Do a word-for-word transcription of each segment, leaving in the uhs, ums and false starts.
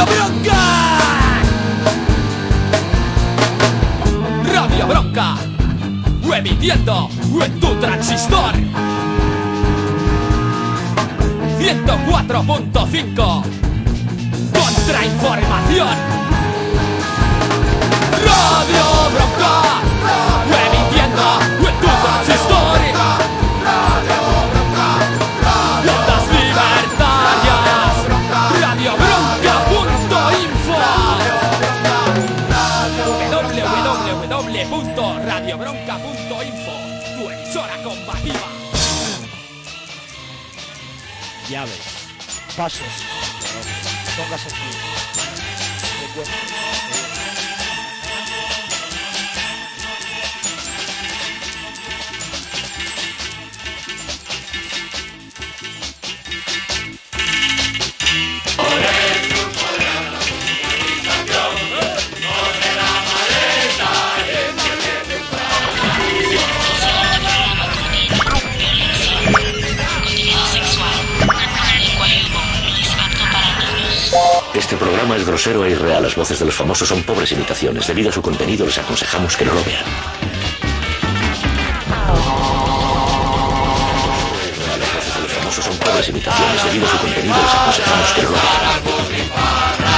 Radio Bronca. Radio Bronca, emitiendo en tu transistor ciento cuatro punto cinco. Contrainformación. Radio Bronca, emitiendo en tu transistor ondas libertarias. Radio Bronca punto info. w w w punto radio bronca punto info, tu emisora combativa. Llaves, pasos, póngase aquí. Este programa es grosero e irreal. Las voces de los famosos son pobres imitaciones. Debido a su contenido, les aconsejamos que no lo vean. Las voces de los famosos son pobres imitaciones. Debido a su contenido, les aconsejamos que no lo vean.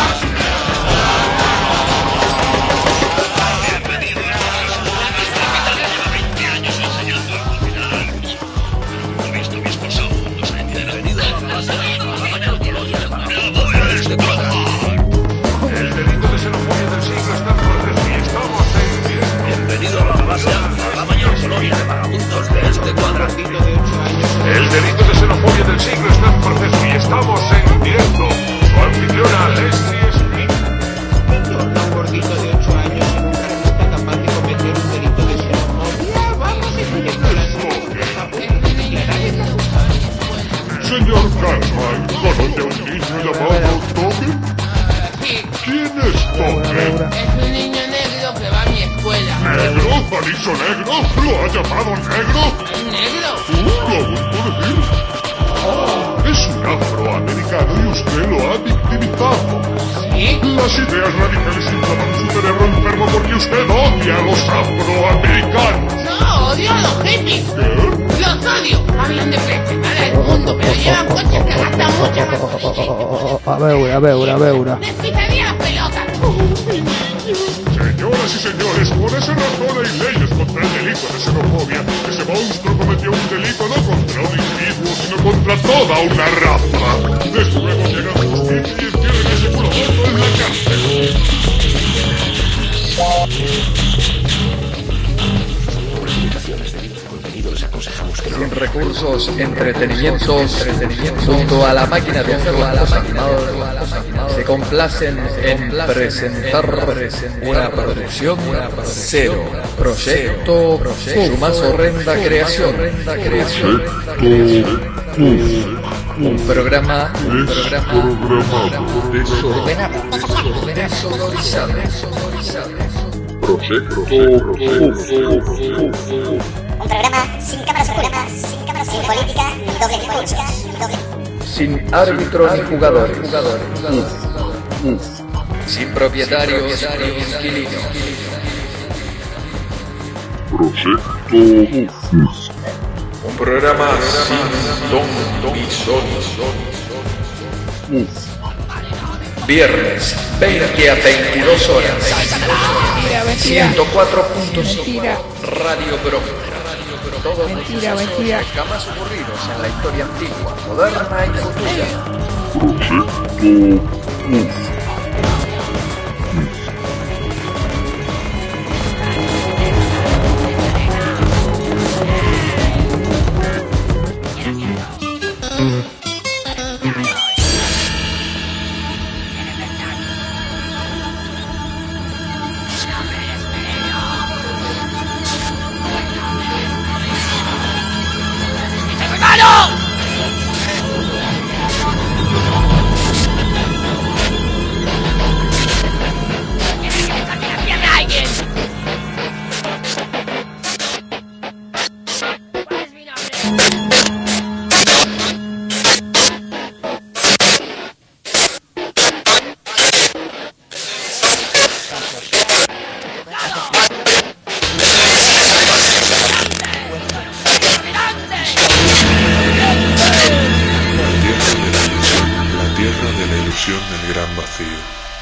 El delito de xenofobia del siglo está en proceso y estamos en directo. Su anfitriona, Leslie Smith. Un gordito de ocho años y nunca resulta capaz de cometer un delito de xenofobia. Vamos a Señor Cartman, ¿conoce a un niño llamado Toby? ¿Quién es Toby? Es un niño negro que va a mi escuela. ¿Negro? ¿Aliso negro? ¿Lo ha llamado negro? ¿Negro? ¿Lo ha vuelto a decir? Es un afroamericano y usted lo ha victimizado. ¿Sí? Las ideas radicales inflaman su cerebro enfermo porque usted odia a los afroamericanos. No, odio a los hippies. ¿Qué? Los odio. Hablan de flexitar el mundo, pero llevan coches que gastan mucha gasolina. A veure, a veure, a veure. Les pisaría las pelotas. Señoras y señores, por esa razón hay leyes contra el delito de xenofobia. Ese monstruo cometió un delito no contra un individuo, sino contra toda una raza. Desde luego llega a justicia y entierren ese culo muerto en la cárcel. Sin recursos, entretenimiento, entretenimiento, junto a la máquina de hacer las cosas mal, se complacen en presentar una producción cero, proyecto, su más horrenda creación, un programa, un programa desordenado, desodorizado, Proyecto Un programa sin cámaras ocultas, sin cámaras, sin política, doble discurso, doble... sin árbitro ni jugadores, sin propietarios ni inquilinos. Proyecto Un programa sin ton ni son. Viernes, veinte a veintidós horas. ciento cuatro punto cinco Radio Bronca. Todos Mentira, mentira. jamás ocurridos en la historia antigua, moderna y futura. Dimensión del gran vacío.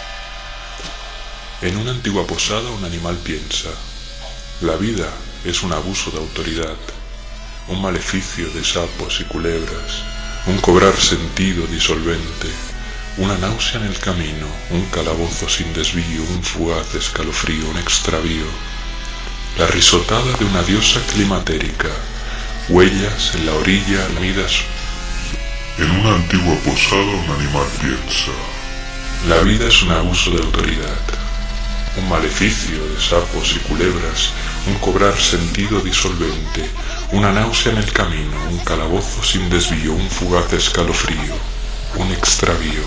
En una antigua posada un animal piensa: la vida es un abuso de autoridad, un maleficio de sapos y culebras, un cobrar sentido disolvente, una náusea en el camino, un calabozo sin desvío, un fugaz escalofrío, un extravío, la risotada de una diosa climatérica, huellas en la orilla lamidas. En una antigua posada un animal piensa: la vida es un abuso de autoridad, un maleficio de sapos y culebras, un cobrar sentido disolvente, una náusea en el camino, un calabozo sin desvío, un fugaz escalofrío, un extravío,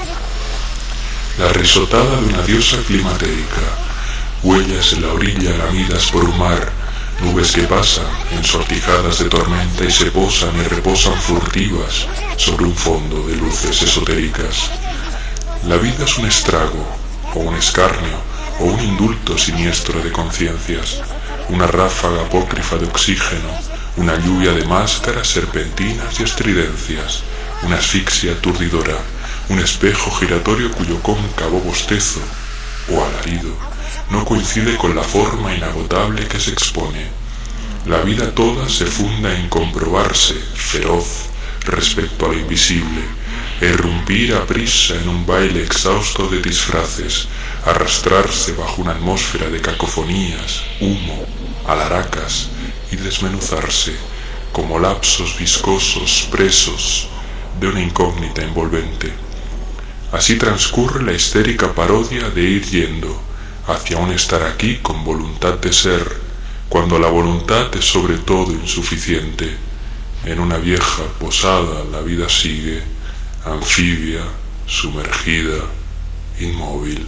la risotada de una diosa climatérica, huellas en la orilla lamidas por un mar, nubes que pasan ensortijadas de tormenta y se posan y reposan furtivas sobre un fondo de luces esotéricas. La vida es un estrago, o un escarnio, o un indulto siniestro de conciencias, una ráfaga apócrifa de oxígeno, una lluvia de máscaras, serpentinas y estridencias, una asfixia aturdidora, un espejo giratorio cuyo cóncavo bostezo, o alarido, no coincide con la forma inagotable que se expone. La vida toda se funda en comprobarse, feroz, respecto a lo invisible, irrumpir a prisa en un baile exhausto de disfraces, arrastrarse bajo una atmósfera de cacofonías, humo, alaracas y desmenuzarse como lapsos viscosos presos de una incógnita envolvente. Así transcurre la histérica parodia de ir yendo hacia un estar aquí con voluntad de ser, cuando la voluntad es sobre todo insuficiente. En una vieja posada la vida sigue, anfibia, sumergida, inmóvil.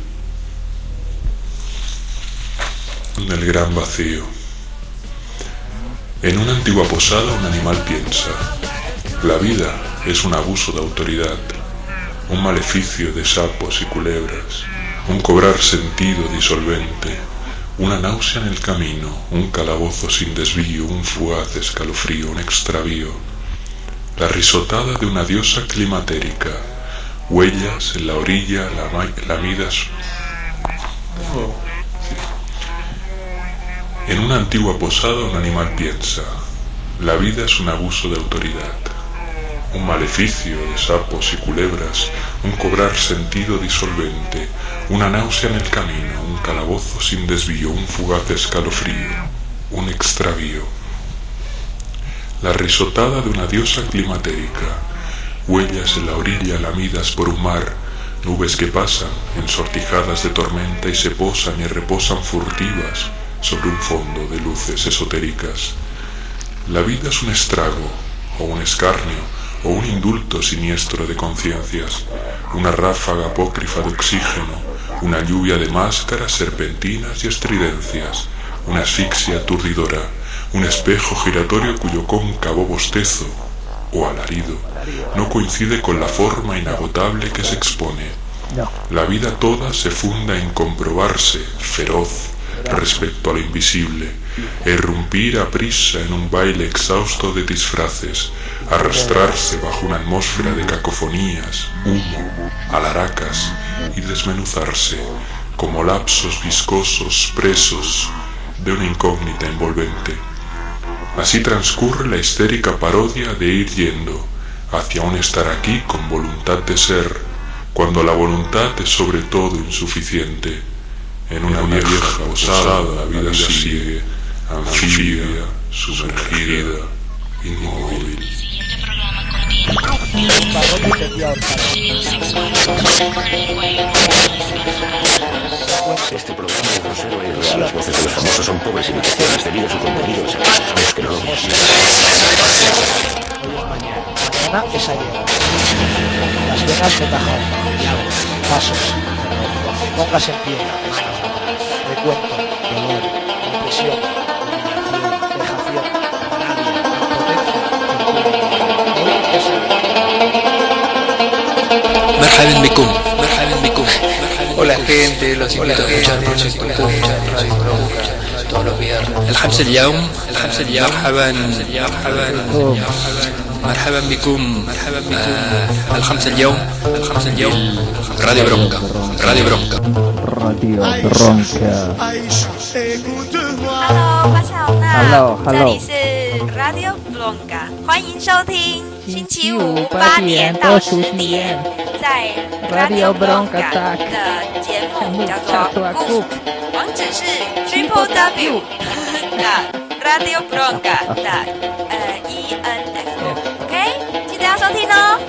En el gran vacío. En una antigua posada un animal piensa: la vida es un abuso de autoridad, un maleficio de sapos y culebras, un cobrar sentido disolvente, una náusea en el camino, un calabozo sin desvío, un fugaz escalofrío, un extravío, la risotada de una diosa climatérica, huellas en la orilla lamidas. En una antigua posada un animal piensa: la vida es un abuso de autoridad, un maleficio de sapos y culebras, un cobrar sentido disolvente, una náusea en el camino, un calabozo sin desvío, un fugaz escalofrío, un extravío, la risotada de una diosa climatérica, huellas en la orilla lamidas por un mar, nubes que pasan ensortijadas de tormenta y se posan y reposan furtivas sobre un fondo de luces esotéricas. La vida es un estrago, o un escarnio, o un indulto siniestro de conciencias, una ráfaga apócrifa de oxígeno, una lluvia de máscaras, serpentinas y estridencias, una asfixia aturdidora, un espejo giratorio cuyo cóncavo bostezo, o alarido, no coincide con la forma inagotable que se expone. La vida toda se funda en comprobarse, feroz, respecto a lo invisible, irrumpir a prisa en un baile exhausto de disfraces, arrastrarse bajo una atmósfera de cacofonías, humo, alaracas y desmenuzarse como lapsos viscosos presos de una incógnita envolvente. Así transcurre la histérica parodia de ir yendo hacia un estar aquí con voluntad de ser, cuando la voluntad es sobre todo insuficiente. En una, en una vieja, vieja posada la vida, la vida sigue, anfibia, sumergida, inmóvil. Este programa es grosero e irreal. Las voces de los famosos son pobres imitaciones debido a su contenido desagradable. Los que no lo Mañana es ayer. Las venas de cajón. Pasos. Póngase en pie. Recuento. Dolor. Depresión. Humillación. Vejación. Rabia. Impotencia. مرحبا بكم مرحبا بكم hola gente los invito a escuchar Noches Tucumán Radio Bronca todos los viernes الخمسة اليوم الخمسة اليوم مرحبا مرحبا مرحبا بكم مرحبا بكم الخمسة اليوم الخمسة اليوم Radio Bronca, Radio Bronca. Radio Bronca. Hello， 大家好，那 Hello， 这里是 Radio Bronca， 欢迎收听星期五八点到十点，在 Radio Bronca 的节目叫做 Boost， 网址是 triple w 的 Radio Bronca 的呃 E N F，OK， 记得要收听哦。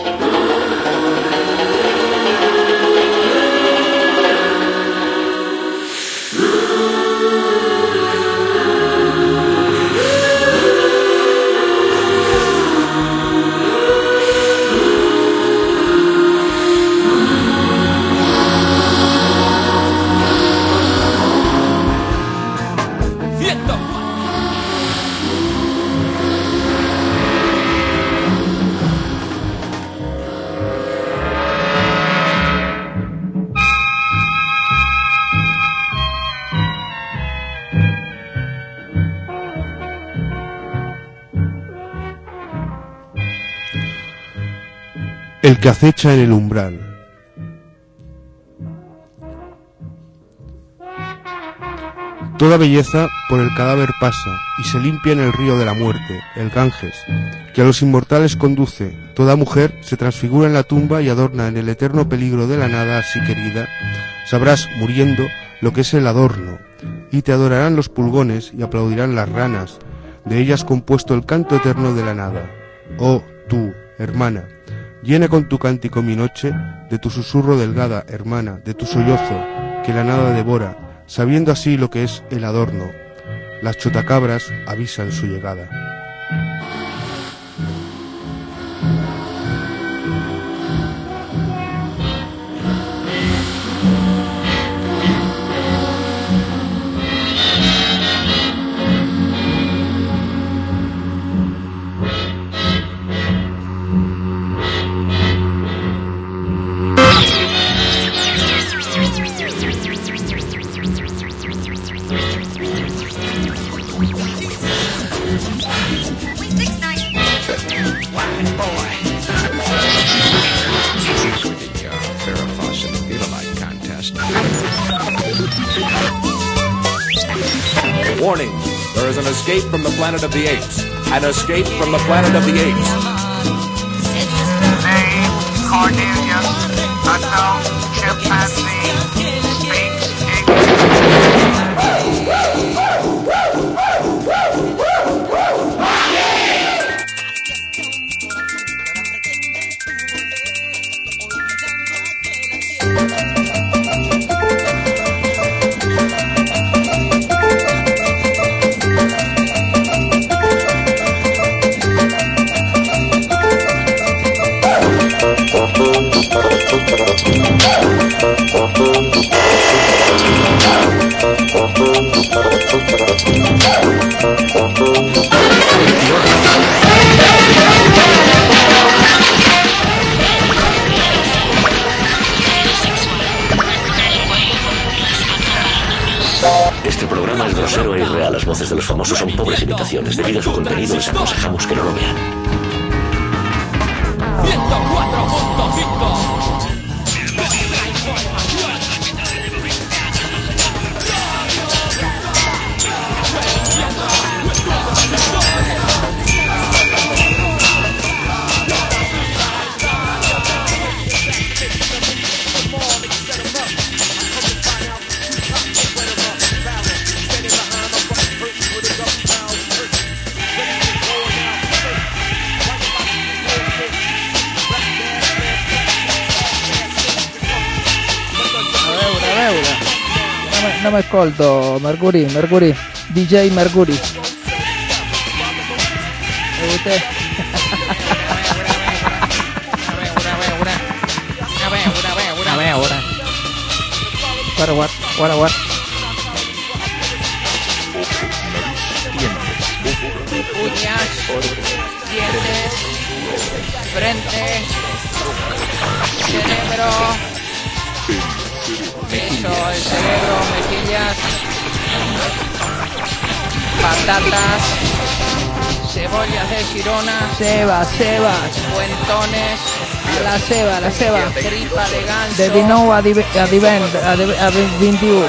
El que acecha en el umbral. Toda belleza por el cadáver pasa y se limpia en el río de la muerte, el Ganges, que a los inmortales conduce. Toda mujer se transfigura en la tumba y adorna en el eterno peligro de la nada, así querida. Sabrás, muriendo, lo que es el adorno, y te adorarán los pulgones y aplaudirán las ranas, de ellas compuesto el canto eterno de la nada. Oh, tú, hermana, llena con tu cántico mi noche, de tu susurro delgada, hermana, de tu sollozo, que la nada devora, sabiendo así lo que es el adorno. Las chotacabras avisan su llegada. Warning, there is an escape from the planet of the apes. An escape from the planet of the apes. Name, Cornelius, unknown chimpanzee, speaks Este programa es grosero e irreal. Las voces de los famosos son pobres imitaciones. Debido a su contenido, les aconsejamos que no lo vean. ciento cuatro punto cinco. Non mi ascolto, Mercury, Mercury, D J Mercury. E usted? Guarda, guarda, guarda, guarda. Uñas, dientes, frente, cerebro, eso, el cerebro, mejillas, patatas, cebollas de Girona, Sebas, Sebas, cuentones, la ceba, la ceba, tripa de ganso, de dinou a divent, a divent, a vint-i-u.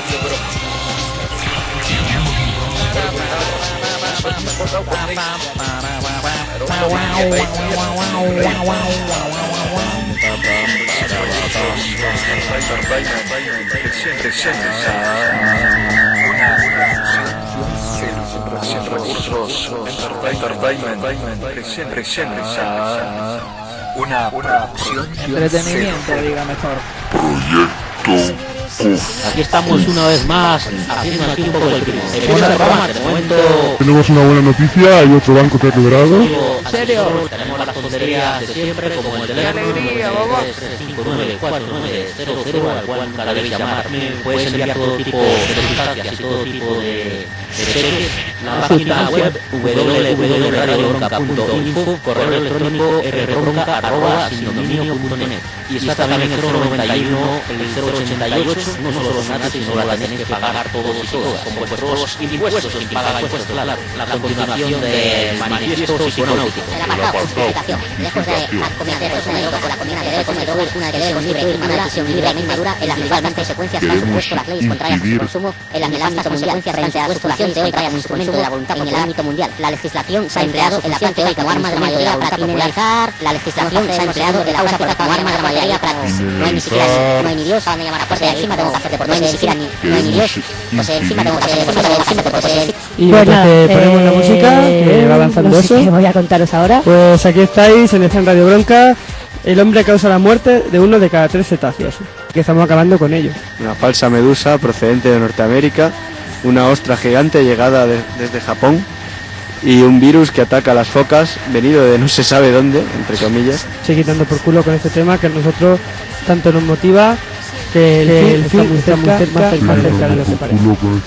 Sin recursos, entertainment, presenta una producción, Entretenimiento, diga mejor. Proyecto. Aquí estamos una vez más haciendo aquí un poco el programa. De momento tenemos una buena noticia, hay otro banco celebrado. ¿En serio? Tenemos las tonterías de siempre, como el teléfono tres cinco nueve cuatro nueve cero cero, al cual nunca debéis llamar. Puedes enviar todo tipo de sustancias y todo tipo de cheques. La página web w w w punto radio bronca punto info, correo electrónico rbronca arroba sindominio punto net. Y está también el cero noventa y uno, el cero ochenta y ocho. No solo los nates, sino la tenéis que pagar todos y todas, con vuestros impuestos, sin pagar impuestos, claro. La continuación del manifiesto psiconáutico. El apartado, justificación. Lejos de acometer el sueño con la condena que debe cometer una decisión libre y una decisión libre y madura en las mismas consecuencias que han supuesto las leyes contrarias al consumo en las ámbito mundial. Frente a la situación teórica como instrumento de la voluntad en el ámbito mundial. La legislación se ha empleado en la función teórica como arma de la mayoría para criminalizar. La legislación se ha empleado en la práctica como arma de la mayoría para... No hay ni siquiera no hay ni Dios, me llamar a puerta y encima tengo que hacer deporte. No hay ni siquiera ni, no hay ni Dios, pues encima tengo que hacer deporte. Y bueno, entonces ponemos la música, que va avanzando no eso. sé qué voy a contaros ahora. Pues aquí estáis en esta Radio Bronca. El hombre causa la muerte de uno de cada tres cetáceos, que estamos acabando con ello. Una falsa medusa procedente de Norteamérica, una ostra gigante llegada de, desde Japón y un virus que ataca a las focas, venido de no se sabe dónde, entre comillas. Sigue dando por culo con este tema que a nosotros tanto nos motiva, que el, que el fin está muy cerca, más cerca, más cerca de lo que parece.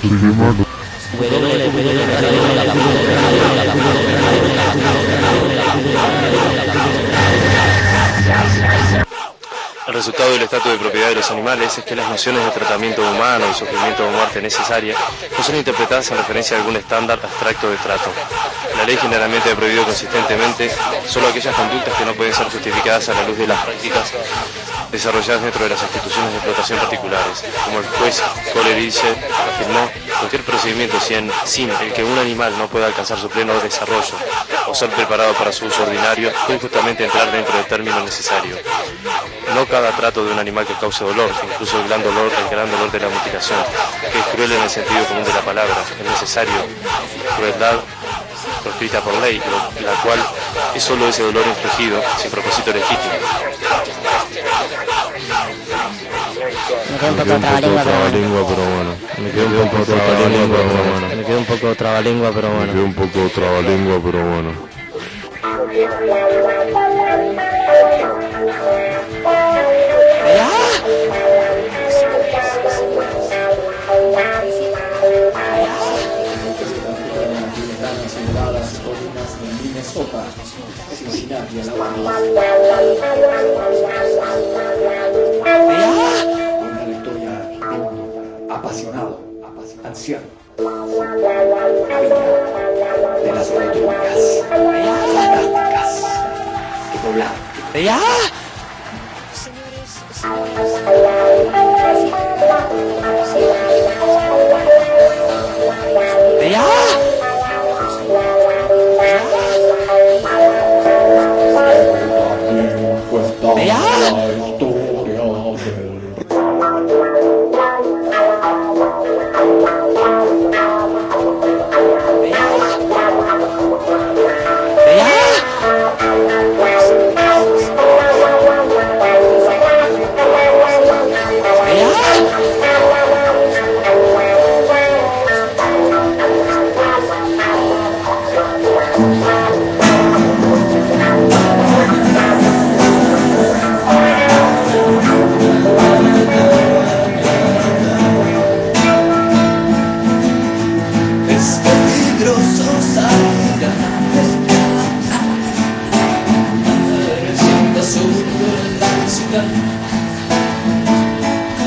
El resultado del estatuto de propiedad de los animales es que las nociones de tratamiento humano y sufrimiento o muerte necesaria no son interpretadas en referencia a algún estándar abstracto de trato. La ley generalmente ha prohibido consistentemente solo aquellas conductas que no pueden ser justificadas a la luz de las prácticas desarrolladas dentro de las instituciones de explotación particulares. Como el juez Coleridge afirmó, cualquier procedimiento sin, sin el que un animal no pueda alcanzar su pleno desarrollo o ser preparado para su uso ordinario puede justamente entrar dentro del término necesario. No cada trato de un animal que cause dolor, incluso el gran dolor, el gran dolor de la mutilación, que es cruel en el sentido común de la palabra, es necesario. Crueldad proscrita por ley, la cual es solo ese dolor infligido sin propósito legítimo. Me quedo un poco trabalengua, pero bueno. Me quedo un poco trabalengua, pero bueno. Me quedo un poco trabalengua, pero bueno. Me quedo un poco trabalengua, pero bueno. Una victoria de un apasionado, anciano, de las electrónicas fantásticas que poblaban.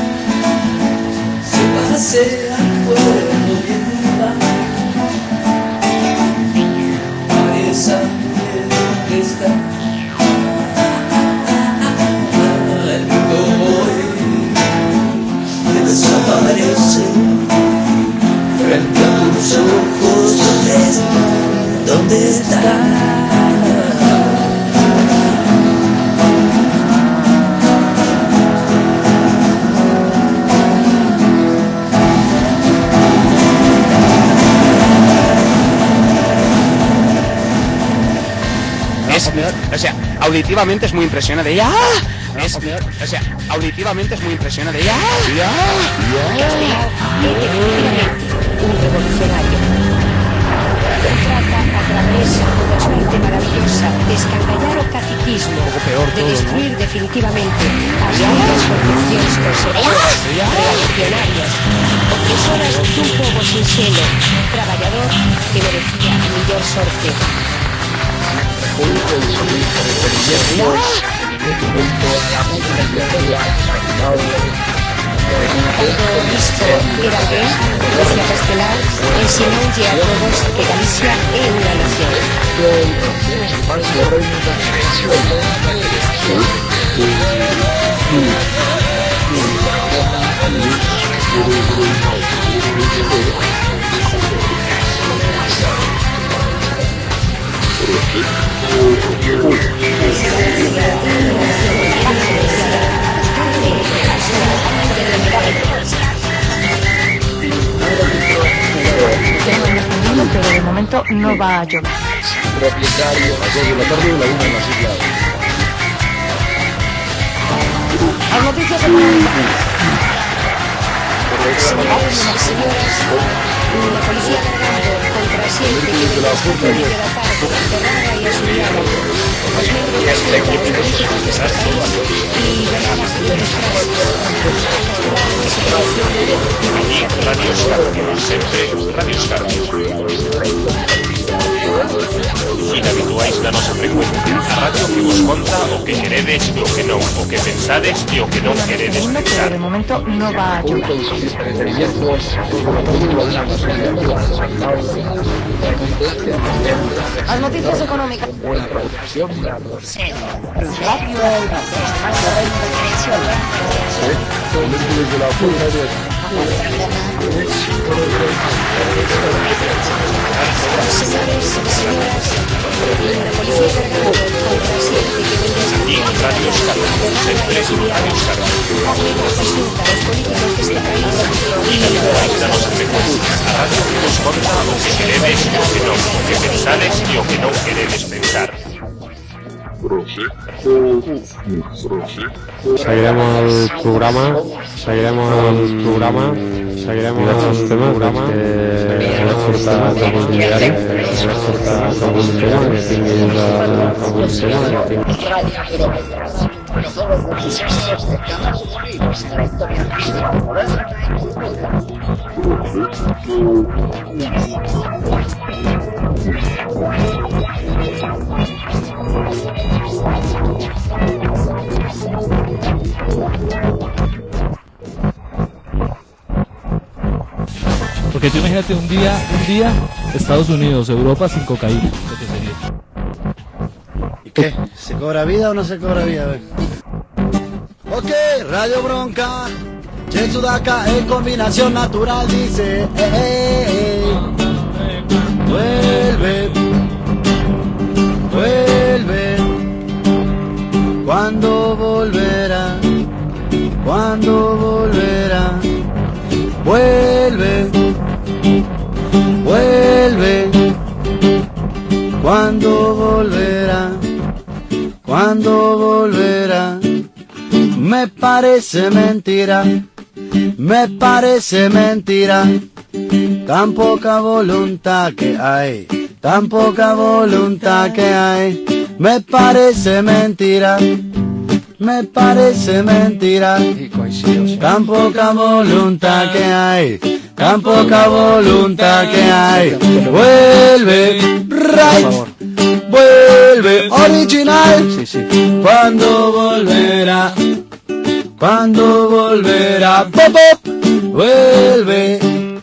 Se va a hacer acuerdo bien, O sea, auditivamente es muy impresionante. ¡Ya! Es, o sea, auditivamente es muy impresionante. ¡Ya! ¡Ya! Un revolucionario. Trata a través de una suerte maravillosa de escandallar o catequismo, de destruir todo, ¿no? Definitivamente as grandes concepcións conservadoras, reaccionarias, opresoras dun pobo sinxelo, traballador que merecía a mellor sorte. Cando isto era gay, Iglesia Castelar ensinoulle a todos que Galicia é unha nación. Pero de momento no va a llover. Propietario, a las dos de la tarde de la una en las islas. Las noticias económicas. Señores y señoras, la policía cargando contra siempre que de las cinco de la tarde, enterrada y asediada. Los miembros de los políticos de este país y verdaderas señores Aquí, Radio Escarpio, sempre Radio Escarpio. Inhabituais da nosa frecuencia, a radio que vos conta o que queredes e o que non, o que pensades e o que non queredes pensar. De momento no va a llover. Las noticias económicas. Y Radio Escarpio, sempre Radio Escarpio. Inhabituais da nosa frecuencia, a radio que vos conta o que queredes e o que non, o que pensades e o que non queredes pensar. Seguiremos el programa, seguiremos el programa, seguiremos el programa, seguiremos algun diari, seguiremos algun tema que tinguis algun tema que tinguis. Porque tú imagínate un día, un día, Estados Unidos, Europa sin cocaína, lo que sería. ¿Y qué? ¿Se cobra vida o no se cobra vida? A ver. Ok, Radio Bronca, Che Sudaka en combinación natural dice, eh, eh, eh. Vuelve, vuelve, cuando volverá, cuando volverá, vuelve. Vuelve, cuando volverá, cuando volverá. Me parece mentira, me parece mentira. Tan poca voluntad que hay, tan poca voluntad que hay. Me parece mentira, me parece mentira. Tan poca voluntad que hay, tan poca voluntad que hay. Vuelve, right, vuelve, original. Cuando volverá, cuando volverá, pop, pop, vuelve,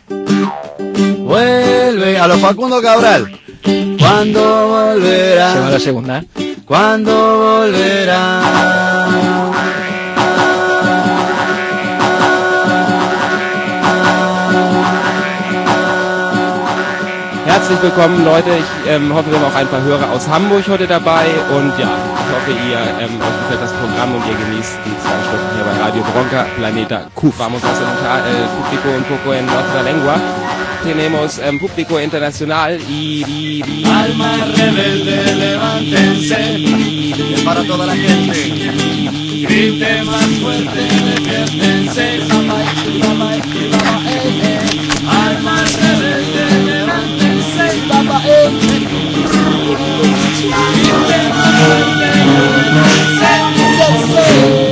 vuelve. A lo Facundo Cabral. Cuando volverá. Se va la segunda. Cuando volverá. Herzlich willkommen, Leute. Ich ähm, hoffe, wir haben auch ein paar Hörer aus Hamburg heute dabei. Und ja, ich hoffe, ihr ähm, euch gefällt das Programm und ihr genießt die zwei Stunden hier bei Radio Bronca, Planeta Q. Vamos a sentar el público un poco en nuestra lengua. tenemos um, público internacional y... y, y Alma rebelde, levántense. Es para toda la gente. Grite más fuerte, despiértense. Alma rebelde, levántense. Grite más fuerte, despiértense.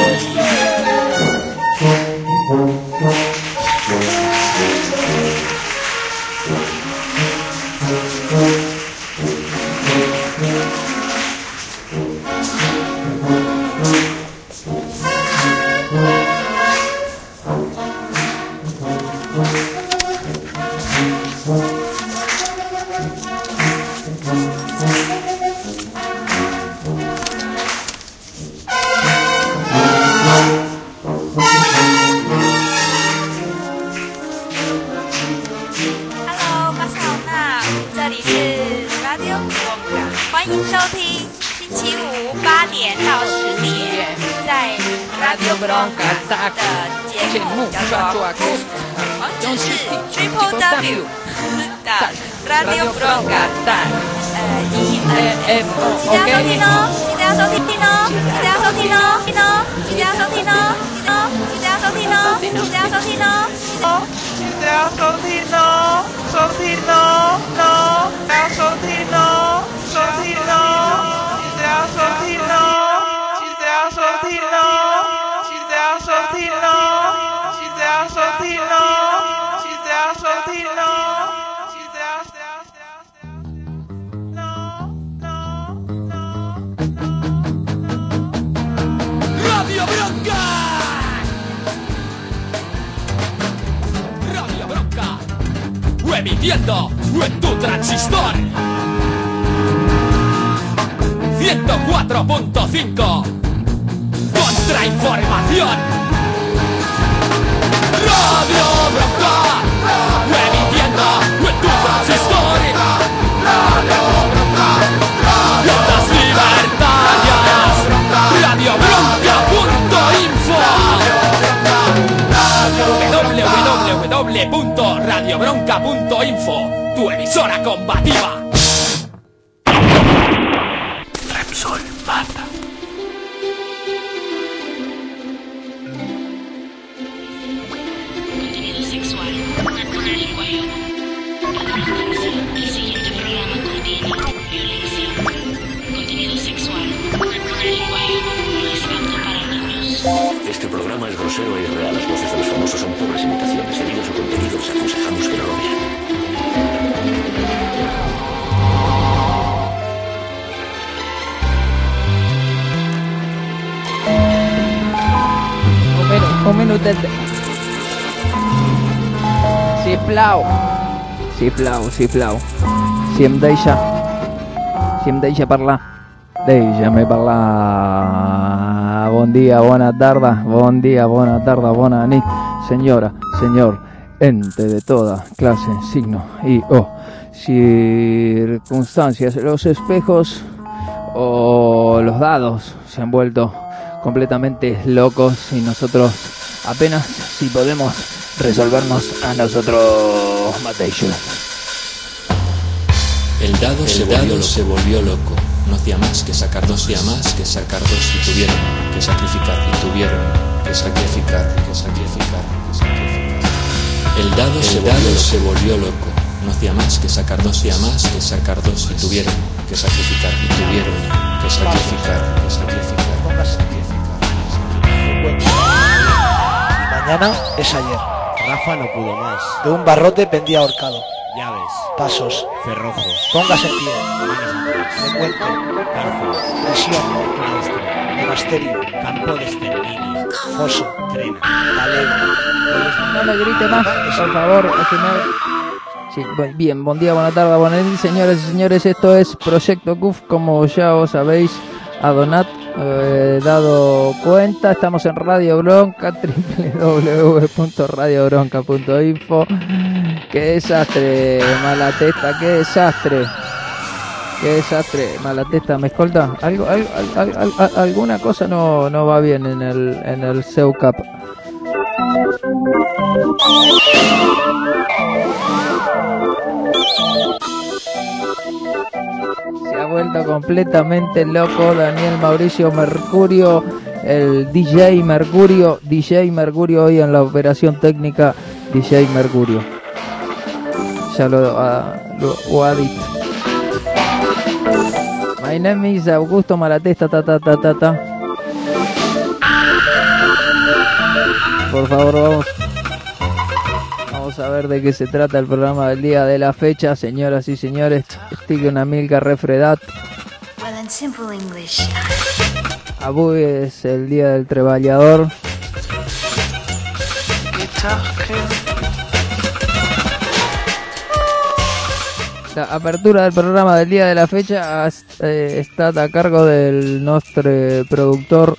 Emitiendo en tu transistor ciento cuatro punto cinco. Contrainformación. Radio Bronca. Emitiendo en tu transistor Ondas libertarias. Radio Bronca punto info. w w w punto radio bronca punto info, tu emisora combativa. Repsol Banda. Contenido sexual, con lenguaje. El siguiente programa contiene violencia. Contenido sexual, con lenguaje. No es apto para niños. Este programa es grosero e irreal. Las voces de los famosos son pobres imitaciones. Debido a su contenido, les aconsejamos que no lo vean. Un minutet. Sisplau. Sisplau, sisplau. Si em deixa... Si em deixa parlar. Deixa'm parlar. Bon dia, bona tarda. Bon dia, bona tarda, bona nit. Señora, señor, ente de toda clase, signo y o oh, circunstancias. Los espejos o los dados se han vuelto completamente locos y nosotros apenas si podemos resolvernos a nosotros mateixos. El dado, El se, dado volvió se volvió loco. No hacía más que sacar dos, hacía más que sacar dos y tuvieron que sacrificar y tuvieron que sacrificar, que sacrificar, que sacrificar. El dado, El se, dado volvió se volvió loco. No hacía más que sacar dos, hacía más que sacar dos y tuvieron que sacrificar y tuvieron que sacrificar, que sacrificar, que sacrificar. Y mañana es ayer. Rafa no pudo más. De un barrote pendía ahorcado. Llaves. Pasos. Cerrojo. Póngase en pie. Manos atrás. Recuento. Cárcel. Prisión. Claustro. Monasterio. Campo de exterminio. Foso. Trena. Talego. No me grite más, por favor, al final. Sí, bien, buen día, buena tarde, buenas noches, señoras y señores. Esto es Proyecto C U F, como ya os habéis adonat, eh, dado cuenta. Estamos en Radio Bronca, doble u doble u doble u punto radio bronca punto info. Qué desastre, Malatesta, qué desastre. Qué desastre, Malatesta, ¿me escolta? Algo, algo, al, al, al, alguna cosa no, no va bien en el, en el C E U C A P. Se ha vuelto completamente loco Daniel Mauricio Mercurio, el D J Mercurio, D J Mercurio hoy en la operación técnica, D J Mercurio. Ya lo, uh, lo, lo ha dicho. My name is Augusto Malatesta, ta ta ta ta ta. Por favor, vamos. Vamos a ver de qué se trata el programa del día de la fecha, señoras y señores. Estic una milka refredat. Well, in simple English. Avui es el día del treballador. La apertura del programa del día de la fecha eh, está a cargo del nuestro productor,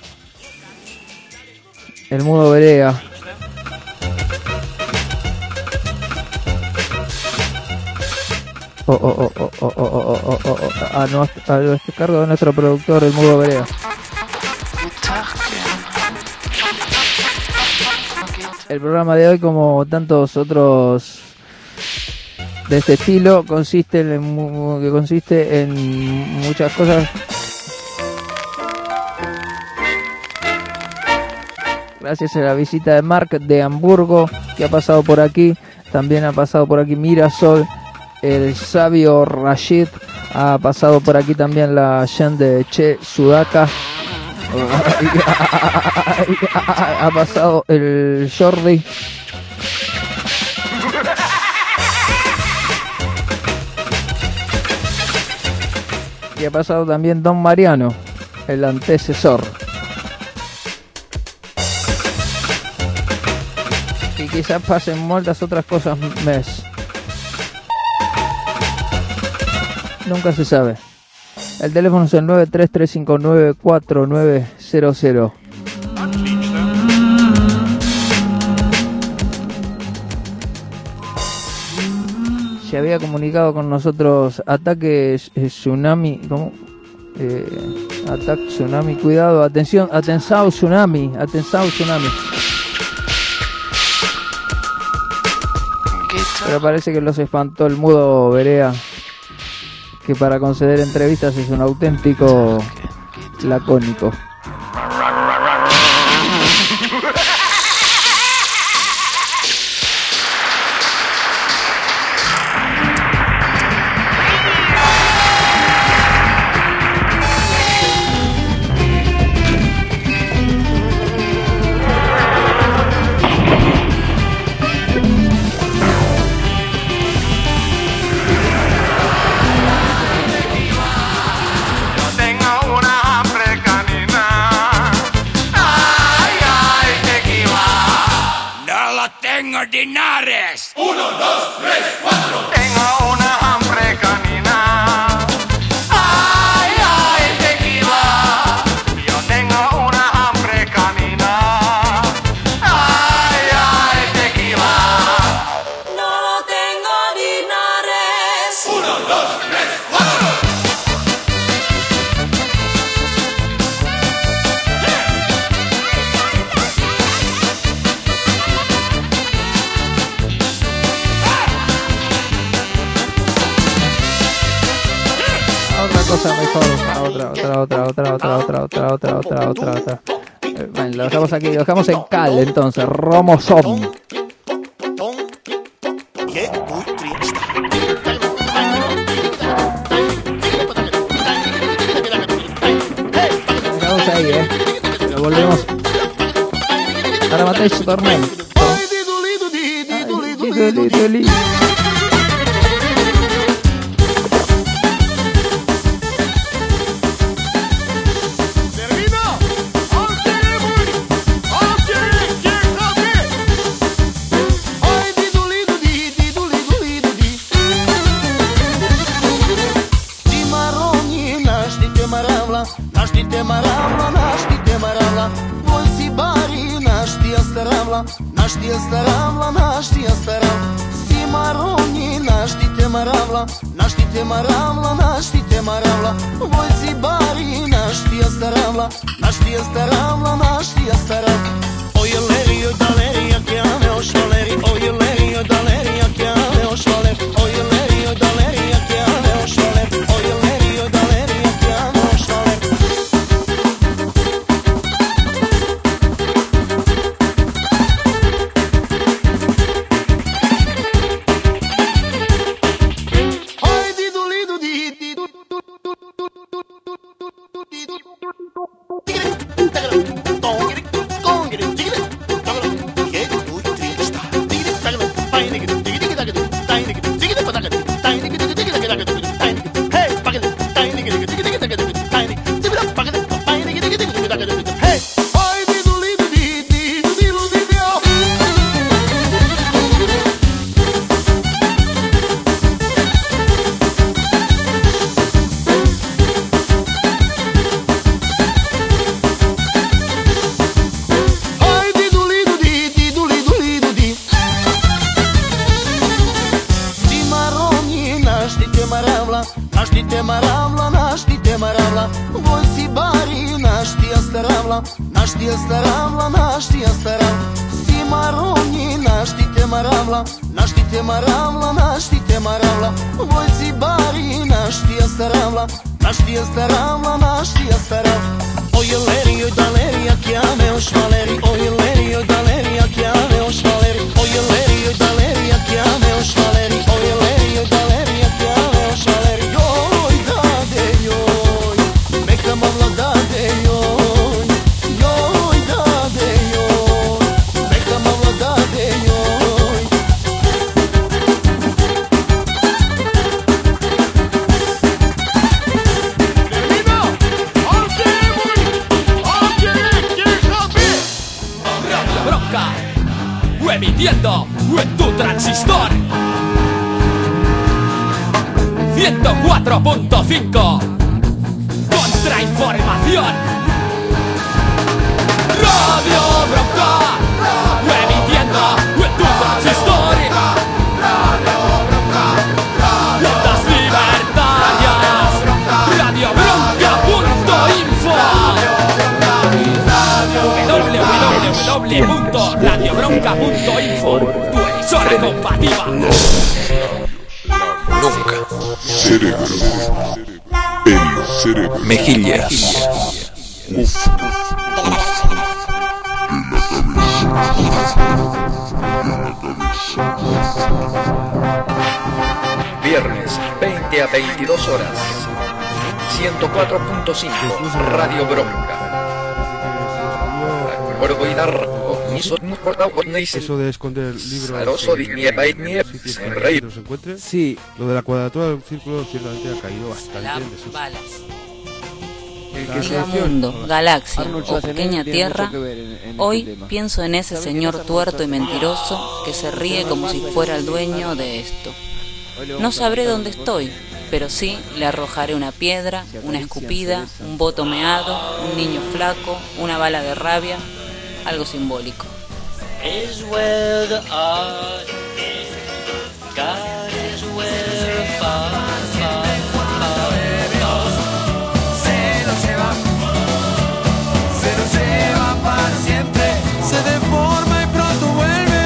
el Mudo Berea. Oh, oh, oh, oh, oh, oh, oh, oh, oh, oh. A, nuestro, a este cargo de nuestro productor, el Mudo Berea. El programa de hoy, como tantos otros de este estilo, consiste en, que consiste en muchas cosas. Gracias a la visita de Mark de Hamburgo, que ha pasado por aquí. También ha pasado por aquí Mirasol, el sabio Rashid. Ha pasado por aquí también la Jen de Che Sudaka. Ha pasado el Jordi. Y ha pasado también Don Mariano, el antecesor. Y quizás pasen muchas otras cosas más. Nunca se sabe. El teléfono es el nueve tres tres cinco nueve cuatro nueve cero cero. Se había comunicado con nosotros Ataque eh, Tsunami. ¿Cómo? Eh, Ataque Tsunami. Cuidado, atención, atención Tsunami. Atención Tsunami. Pero parece que los espantó el Mudo Berea, que para conceder entrevistas es un auténtico lacónico. Dinares. Uno, dos, tres, cuatro. Tengo una hambre canina. Ay, ay, tequila. Yo tengo una hambre canina. Ay, ay, tequila. No tengo dinares. Uno, dos, tres, cuatro. Cosa mejor, otra, otra, otra, otra, otra, otra, otra, otra, otra, otra, otra. Bueno, lo dejamos aquí, lo dejamos en cal, entonces, Romosom. Lo dejamos ahí, eh. Lo volvemos. Para matar su torneo. Naștia staravla, naștia starav, si maroni, naštite maravla, naštite maravla, naštite maravla, voi si bari, naštija staravla, naštija staravla, naštija starav. Oj, Lerio, da Leria, Naštite maravla, naštite maravla, vojci bari, naštija staravla, naštija staravla, naštija staravla, Simaroni, naštite maravla, naštite maravla, naštite maravla, vojci bari, naštija staravla, naštija staravla, naštija staravla. Oj leri, oj daleri, jak ja me ošvaleri, oj leri, oj daleri, jak ja me ošvaleri, oj leri, oj daleri, jak ja me ošvaleri, oj leri, oj daleri, jak ja me ošvaleri, joj dade, joj, neka mavla dade, joj, joj dade, joj, neka mavla dade, joj. Radio Bronca, emitiendo en tu transistor ciento cuatro punto cinco. Contrainformación. Radio Bronca, emitiendo en tu transistor Ondas libertarias. Radio Bronca punto info. w w w punto radio bronca punto info, tu emisora combativa. Nunca. Cerebro. El cerebro. Mejillas. Uf. Viernes, veinte a veintidós horas. ciento cuatro punto cinco, Radio Bronca. Eso de esconder libros en los encuentre. Sí. Lo de la cuadratura del círculo ciertamente ha caído bastante en desuso. Mundo, galaxia o pequeña tierra, hoy pienso en ese señor tuerto y mentiroso que se ríe como si fuera el dueño de esto. No sabré dónde estoy, pero sí le arrojaré una piedra, una escupida, un voto meado, un niño flaco, una bala de rabia, algo simbólico. Is where the art is. God is where far, far, far, se lo lleva, se lo lleva para siempre, se deforma y pronto vuelve.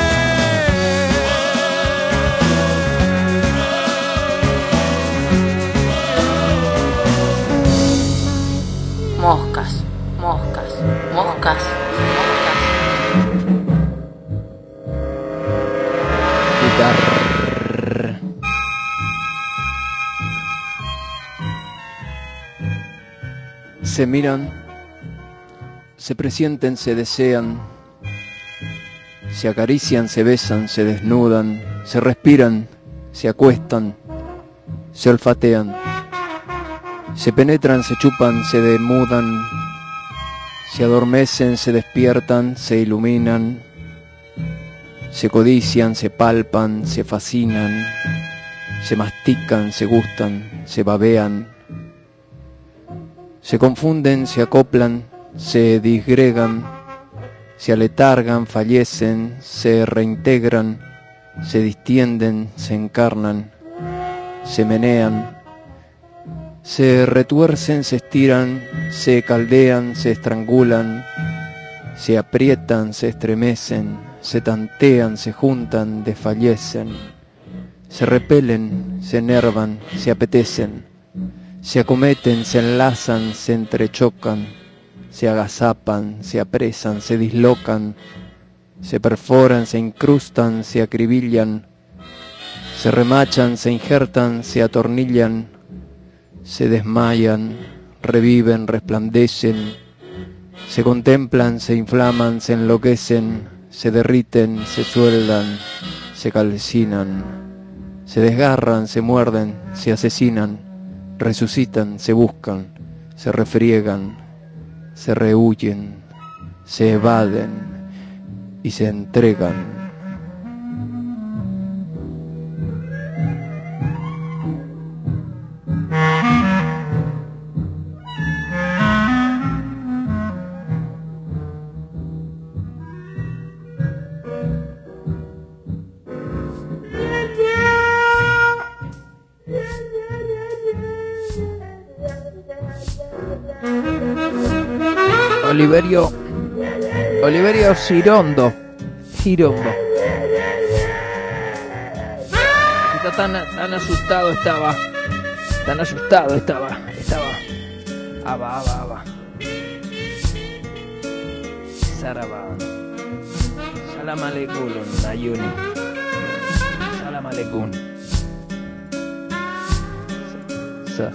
Moscas, moscas, moscas, moscas. Se miran, se presienten, se desean, se acarician, se besan, se desnudan, se respiran, se acuestan, se olfatean, se penetran, se chupan, se demudan, se adormecen, se despiertan, se iluminan, se codician, se palpan, se fascinan, se mastican, se gustan, se babean, se confunden, se acoplan, se disgregan, se aletargan, fallecen, se reintegran, se distienden, se encarnan, se menean, se retuercen, se estiran, se caldean, se estrangulan, se aprietan, se estremecen, se tantean, se juntan, desfallecen, se repelen, se enervan, se apetecen, se acometen, se enlazan, se entrechocan, se agazapan, se apresan, se dislocan, se perforan, se incrustan, se acribillan, se remachan, se injertan, se atornillan, se desmayan, reviven, resplandecen, se contemplan, se inflaman, se enloquecen, se derriten, se sueldan, se calcinan, se desgarran, se muerden, se asesinan, resucitan, se buscan, se refriegan, se rehuyen, se evaden y se entregan. Oliverio Oliverio Girondo Girondo está tan, tan asustado estaba tan asustado estaba estaba aba aba aba saraba salam aleikum Ayuni salam aleikum sa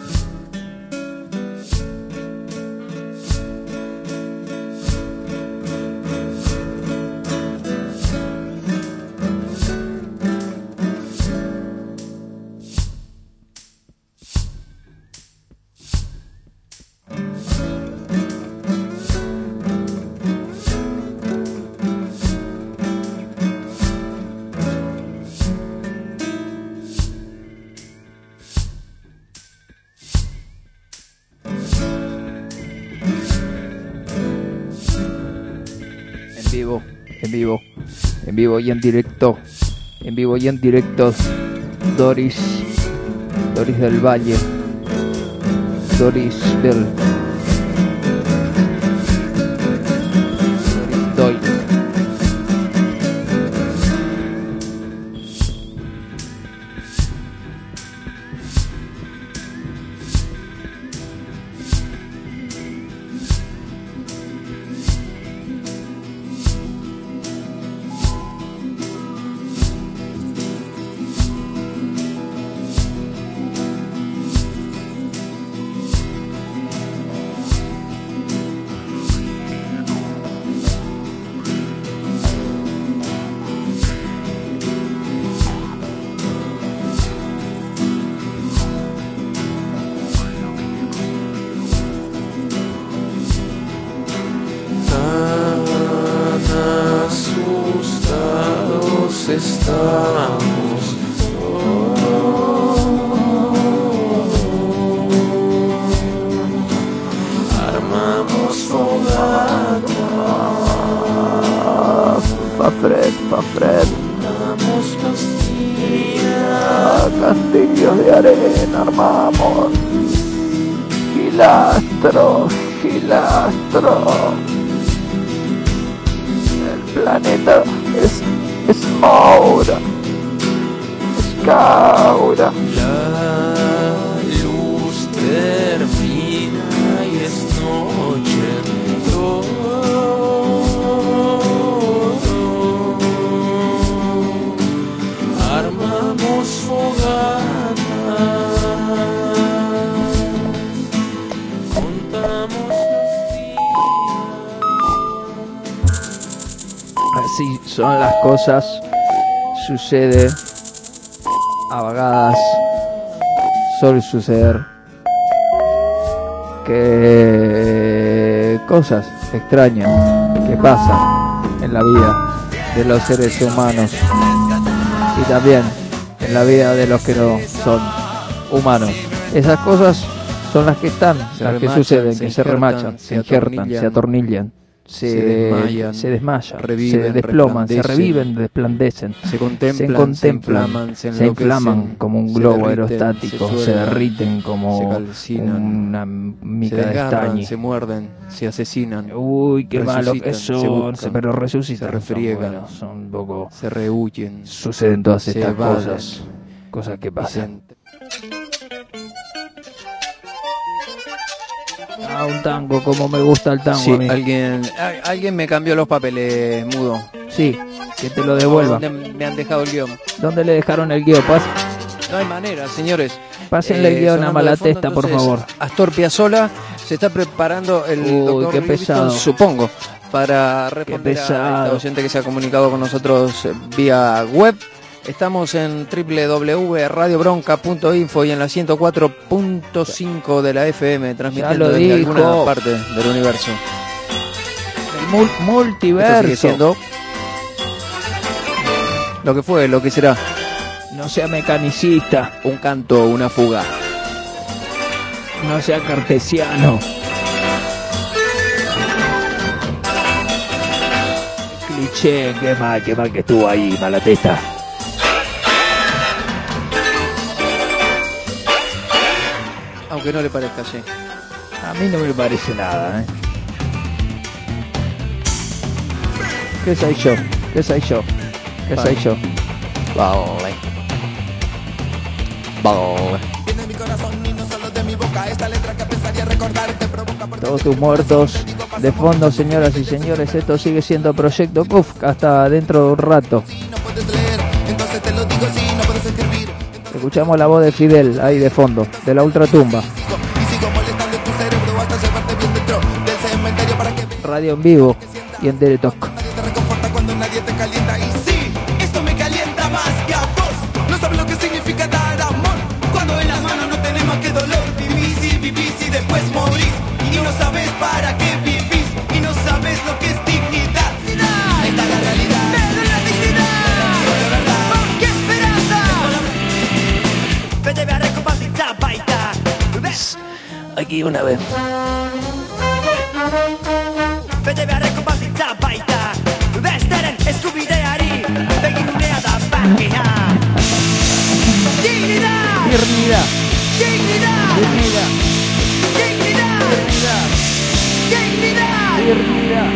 en vivo, en vivo y en directo, en vivo y en directo, Doris, Doris del Valle, Doris del, Doris Doy. Estamos armamos fogata, pa Fred, pa Fred, armamos pastillas, castillos de arena armamos, gilastros, gilastros, el planeta es es Maura, es Caura. La luz termina y es noche. Oh, armamos fogata, contamos los días. Así son las cosas, sucede a vagadas, suele suceder que cosas extrañas que pasan en la vida de los seres humanos y también en la vida de los que no son humanos. Esas cosas son las que están, se las remachan, que suceden, se que se remachan, se injertan, se atornillan. Se, se desmayan, se desmayan, reviven, se desploman, se resplandecen, reviven, desplandecen, se contemplan, se, contemplan, se inflaman, se, se inflaman como un globo derriten, aerostático, se, se derriten como se calcinan, una mica se de desgarran, estaño. se muerden, se asesinan. Uy, qué malo que son, se buscan, pero resucitan, se refriegan, son, buenos, son un poco, se rehuyen, suceden todas se estas evaden, cosas, cosas que pasan. Ah, un tango, como me gusta el tango Sí, a mí. alguien, a- alguien me cambió los papeles, Mudo. Sí, que te lo devuelva. ¿Dónde me han dejado el guión? ¿Dónde le dejaron el guión? Pas No hay manera, señores. Pásenle el guión a sonando de fondo, Malatesta, por entonces, favor. Astor Piazzolla se está preparando el Uy, doctor qué Livingston, pesado. supongo, para responder a pesado. esta oyente que se ha comunicado con nosotros eh, vía web. Estamos en doble u doble u doble u punto radio bronca punto info y en la ciento cuatro punto cinco de la F M, transmitiendo lo desde dijo. alguna parte del universo. El mul- multiverso. Esto sigue siendo lo que fue, lo que será. No sea mecanicista. Un canto, una fuga. No sea cartesiano. Cliché, qué mal, qué mal que estuvo ahí, Malatesta. Aunque no le parezca, sí. A mí no me parece nada, ¿eh? ¿Qué soy yo? ¿Qué soy yo? ¿Qué soy yo? Vale. Vale. Todos tus muertos de fondo, señoras y señores. Esto sigue siendo Proyecto C U F hasta dentro de un rato. Escuchamos la voz de Fidel ahí de fondo, de la ultratumba. Radio en vivo y en Teletoc. Esto me calienta más que a vos. No sabes lo que significa dar amor. Cuando en las manos no tenemos que dolor. Vivís y vivís y después morís. Y no sabes para qué vivís. Y no sabes lo que es dignidad. Esta es la realidad. ¡Pero la dignidad! ¿Por qué esperanza? Me debe a recompartir baita. Aquí una vez. Me debe a recompartir baita. Västeren är skubideari. Beginuneada backina. Dignidad. Dignidad. Dignidad. Dignidad. Dignidad. Dignidad. Dignidad.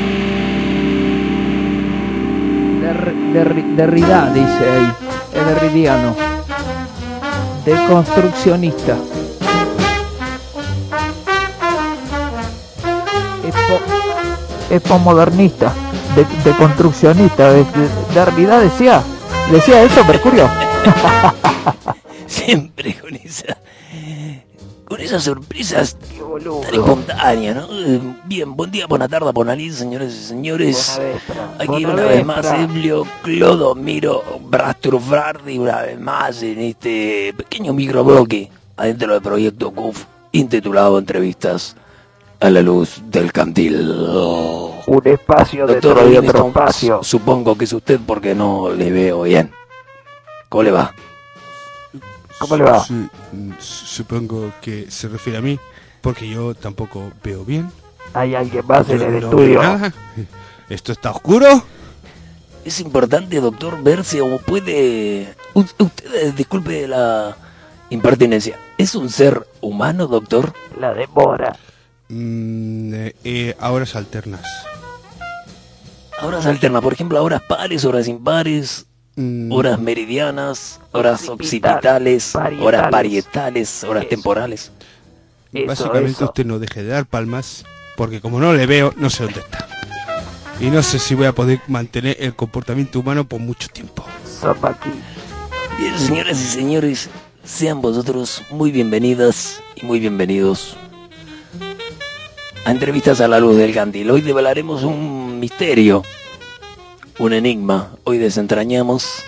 Der, der, Derrida, dice ahí. Es derridiano. Deconstruccionista. Es posmodernista. De, de construccionista, de, de, de realidad decía, decía eso Mercurio. Siempre con esa, con esas sorpresas tan espontáneas, ¿no? Bien, buen día, buena tarde, buena lid, señores y señores. Aquí una vez más Emilio Clodomiro Brastrufrardi, una vez más en este pequeño microbloque adentro del proyecto C U F, intitulado Entrevistas a la luz del candil. Oh. Un espacio dentro de otro espacio. Supongo que es usted porque no le veo bien. ¿Cómo le va? ¿Cómo le va? Su, supongo que se refiere a mí porque yo tampoco veo bien. ¿Hay alguien más en el no estudio? veo nada. ¿Esto está oscuro? Es importante, doctor, ver si puede... Usted, disculpe la impertinencia. ¿Es un ser humano, doctor? La demora. Mm, eh, a horas alternas. Horas alternas, por ejemplo, horas pares, horas impares, mm. horas meridianas, horas occipitales, horas parietales, horas eso. temporales. Eso, Básicamente eso. Usted no deje de dar palmas, porque como no le veo, no sé dónde está. Y no sé si voy a poder mantener el comportamiento humano por mucho tiempo. Bien, señoras y señores, sean vosotros muy bienvenidas y muy bienvenidos a Entrevistas a la luz del candil. Hoy develaremos un misterio, un enigma. Hoy desentrañamos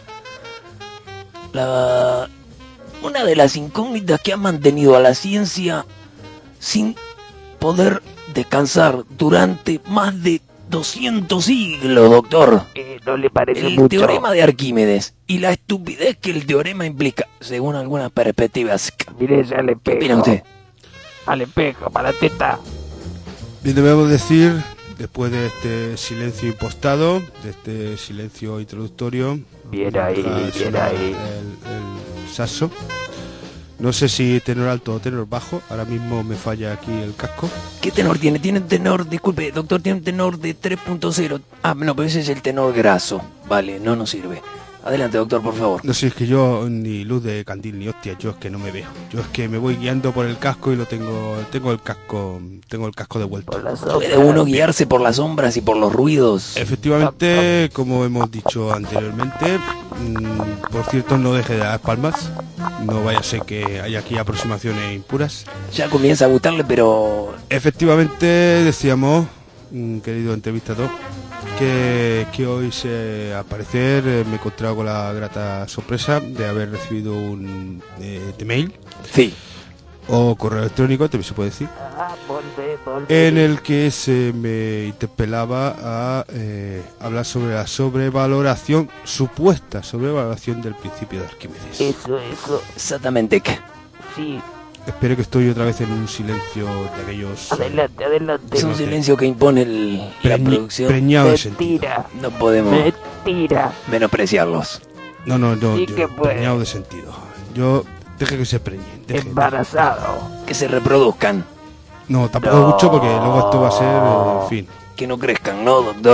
la, una de las incógnitas que ha mantenido a la ciencia sin poder descansar durante más de doscientos siglos, doctor. Eh, ¿No le parece el mucho? El teorema de Arquímedes y la estupidez que el teorema implica, según algunas perspectivas. Mire ese al espejo. ¿Qué opina usted? Al espejo, para la teta. Bien, debemos decir, después de este silencio impostado, de este silencio introductorio, bien ahí, bien ahí, el, el saso. No sé si tenor alto o tenor bajo, ahora mismo me falla aquí el casco. ¿Qué tenor tiene? Tiene un tenor, disculpe, doctor, tiene un tenor de tres punto cero. Ah, no, pero ese es el tenor graso. Vale, no nos sirve. Adelante, doctor, por favor. No, si es que yo ni luz de candil ni hostia, yo es que no me veo. Yo es que me voy guiando por el casco y lo tengo, tengo el casco, tengo el casco devuelto. ¿Puede uno guiarse por las sombras y por los ruidos? Efectivamente, como hemos dicho anteriormente, mmm, por cierto, no deje de dar palmas. No vaya a ser que haya aquí aproximaciones impuras. Ya comienza a gustarle, pero... Efectivamente, decíamos, querido entrevistador, que, que hoy se, al parecer eh, me he encontrado con la grata sorpresa de haber recibido un eh, de mail. Sí. O correo electrónico, también se puede decir. Ah, volve, volve. En el que se me interpelaba a eh, hablar sobre la sobrevaloración, supuesta sobrevaloración del principio de Arquímedes. Eso, eso. Exactamente. Sí. Espero que estoy otra vez en un silencio de aquellos... Adelante, adelante. Es un silencio que impone el, la Preñi, producción. Preñado de Mentira. sentido. No podemos Mentira. menospreciarlos. No, no, no. Sí yo, que puede. preñado de sentido. Yo... Deje que se preñen. Deje, Embarazado. Que se reproduzcan. No, tampoco No. mucho porque luego esto va a ser... Eh, en fin. Que no crezcan, ¿no, doctor?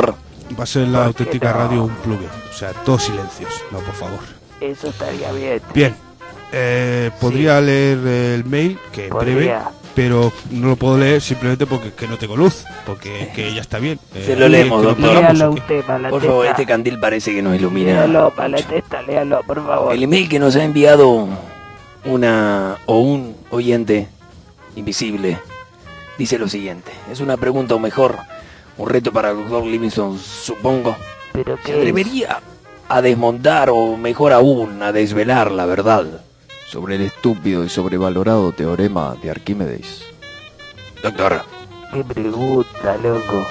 Va a ser la auténtica no? radio un plugin. O sea, todos silencios. No, por favor. Eso estaría bien. Bien. Eh, podría sí. leer el mail, que es breve, pero no lo puedo leer simplemente porque que no tengo luz. Porque que ya está bien. Se eh, lo leemos, doctor. Léalo usted, Malatesta. Por favor, este candil parece que nos ilumina. Léalo, Malatesta, léalo, por favor. El email que nos ha enviado una o un oyente invisible dice lo siguiente. Es una pregunta, o mejor, un reto para el doctor Livingston, supongo. ¿Pero qué ¿Se atrevería a desmontar, o mejor aún, a desvelar la verdad sobre el estúpido y sobrevalorado teorema de Arquímedes? Doctor. ¿Qué pregunta, loco?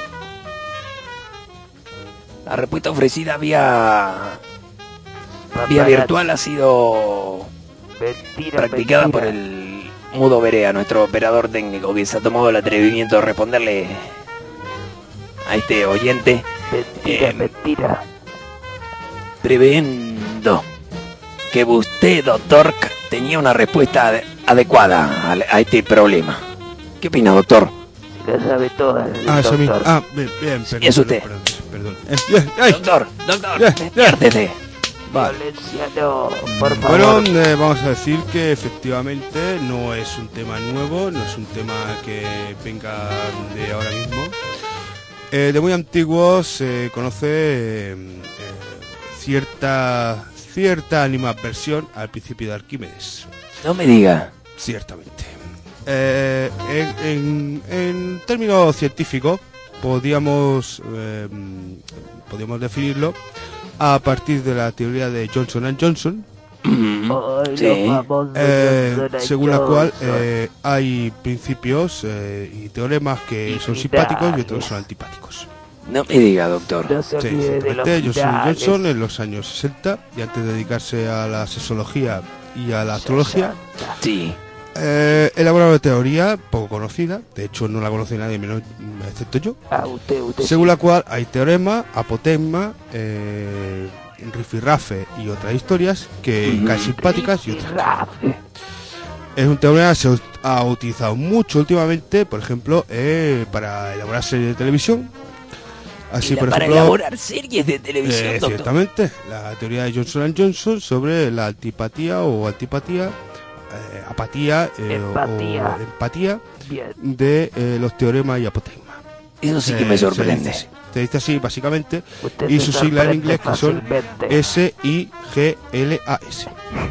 La respuesta ofrecida vía vía virtual ha sido mentira, practicada mentira. por el Mudo Berea, nuestro operador técnico, que se ha tomado el atrevimiento de responderle a este oyente. Mentira, eh, mentira. Previendo que usted, doctor, tenía una respuesta ade- adecuada a, a este problema. ¿Qué opina, doctor? La sabe toda. Ah, eso mismo. Ah, bien, bien, perdón. Es usted. Perdón, perdón. perdón. Eh, doctor, doctor, despiértese. Vale. No, por favor. Bueno, eh, vamos a decir que efectivamente no es un tema nuevo, no es un tema que venga de ahora mismo. Eh, de muy antiguo se conoce eh, eh, cierta cierta animadversión al principio de Arquímedes. No me diga. Ciertamente. Eh, en, en, en términos científicos podríamos eh, podríamos definirlo a partir de la teoría de Johnson and Johnson, sí. eh, según la cual eh, hay principios eh, y teoremas que son simpáticos y otros son antipáticos. No me diga, doctor. No se Sí, olvide de los Johnson finales. Johnson en los años sesenta, y antes de dedicarse a la sexología y a la astrología, sí. eh, elaboró una teoría poco conocida, de hecho no la conoce nadie menos excepto yo, Ah, usted, usted según sí. la cual hay teorema, apotegma, eh, rifirrafe y otras historias que Ujú. caen simpáticas y otras que no. Rafe. Es un teorema que se ha utilizado mucho últimamente, por ejemplo, eh, para elaborar series de televisión. Así, Era por para ejemplo, elaborar series de televisión, eh, doctor. ciertamente, la teoría de Johnson and Johnson sobre la antipatía o antipatía, eh, apatía eh, Empatía. o empatía Bien. de eh, los teoremas y apotegma. Eso sí que Eh, me se sorprende. dice así. Se dice así, básicamente, Usted y se sus siglas en sorprende inglés que son fácilmente. S I G L A S.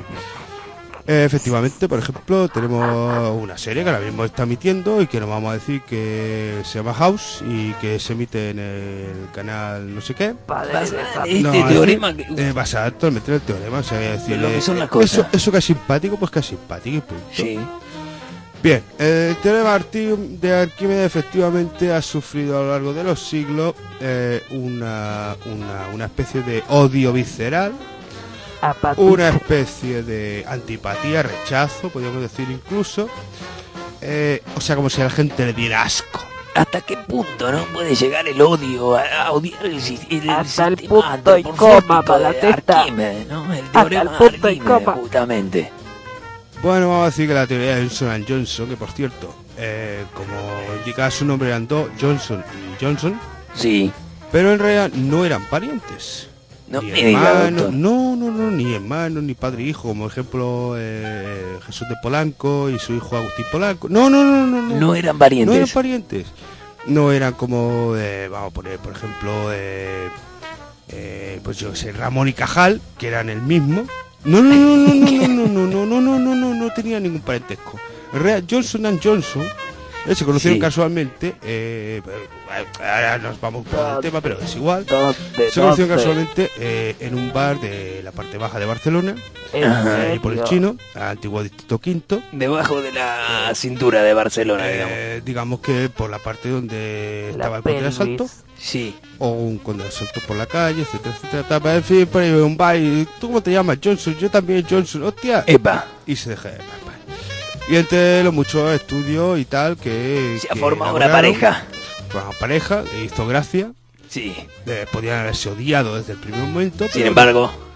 Eh, efectivamente, por ejemplo, tenemos una serie que ahora mismo está emitiendo y que nos vamos a decir que se llama House y que se emite en el canal no sé qué. Padre Basada de en familia. este No, teorema es que... decir, eh, basada totalmente en el teorema, o sea, es decir, De lo que eh, son las eh, cosas. Eso, eso que es simpático, pues que es simpático y punto. Sí. Bien, el teorema Arti- de Arquímedes efectivamente ha sufrido a lo largo de los siglos eh, una, una, una especie de odio visceral, Apatía. una especie de antipatía, rechazo, podríamos decir incluso, eh, o sea, como si a la gente le diera asco. ¿Hasta qué punto no puede llegar el odio a, a odiar el, sis- el Hasta el sistema punto y antropomórfico coma, de Malatesta. Arquímedes, ¿no? El Hasta teorema el punto de y Arquímedes, coma. justamente. Bueno, vamos a decir que la teoría de Johnson and Johnson, que por cierto, eh, como indicaba su nombre, eran dos, Johnson y Johnson, Sí. pero en realidad no eran parientes. No Ni me diga, hermanos, doctor. no, no, no, ni hermanos, ni padre e hijo, como ejemplo eh, Jesús de Polanco y su hijo Agustín Polanco. No, no, no, no, no. No eran parientes. No eran parientes. No eran como, eh, vamos a poner, por ejemplo, eh, eh, pues yo sé, Ramón y Cajal, que eran el mismo. No, no, no, no, no, no, no, no, no, no, no, no, no tenía ningún parentesco. En realidad, Johnson and Johnson eh, se conocieron Sí. casualmente. Eh, eh, ahora nos vamos por el tema, pero es igual. ¿Dónde, Se conocieron dónde? casualmente eh, en un bar de la parte baja de Barcelona, ¿En Ajá, ahí por el serio? chino, antiguo distrito quinto. Debajo de la cintura de Barcelona, digamos. Eh, digamos que por la parte donde La estaba el conde de pelvis. asalto, Sí. o un conde de asalto por la calle, etcétera, etcétera, etcétera. En fin, por ahí un bar y ¿tú cómo te llamas? Johnson, yo también Johnson, hostia. Epa. Y se deja de llamar. Y entre los muchos estudios y tal que... Se ha que formado una elaboraron, pareja. pues, una pareja, le hizo gracia. Sí. Eh, podían haberse odiado desde el primer momento. Sin pero embargo,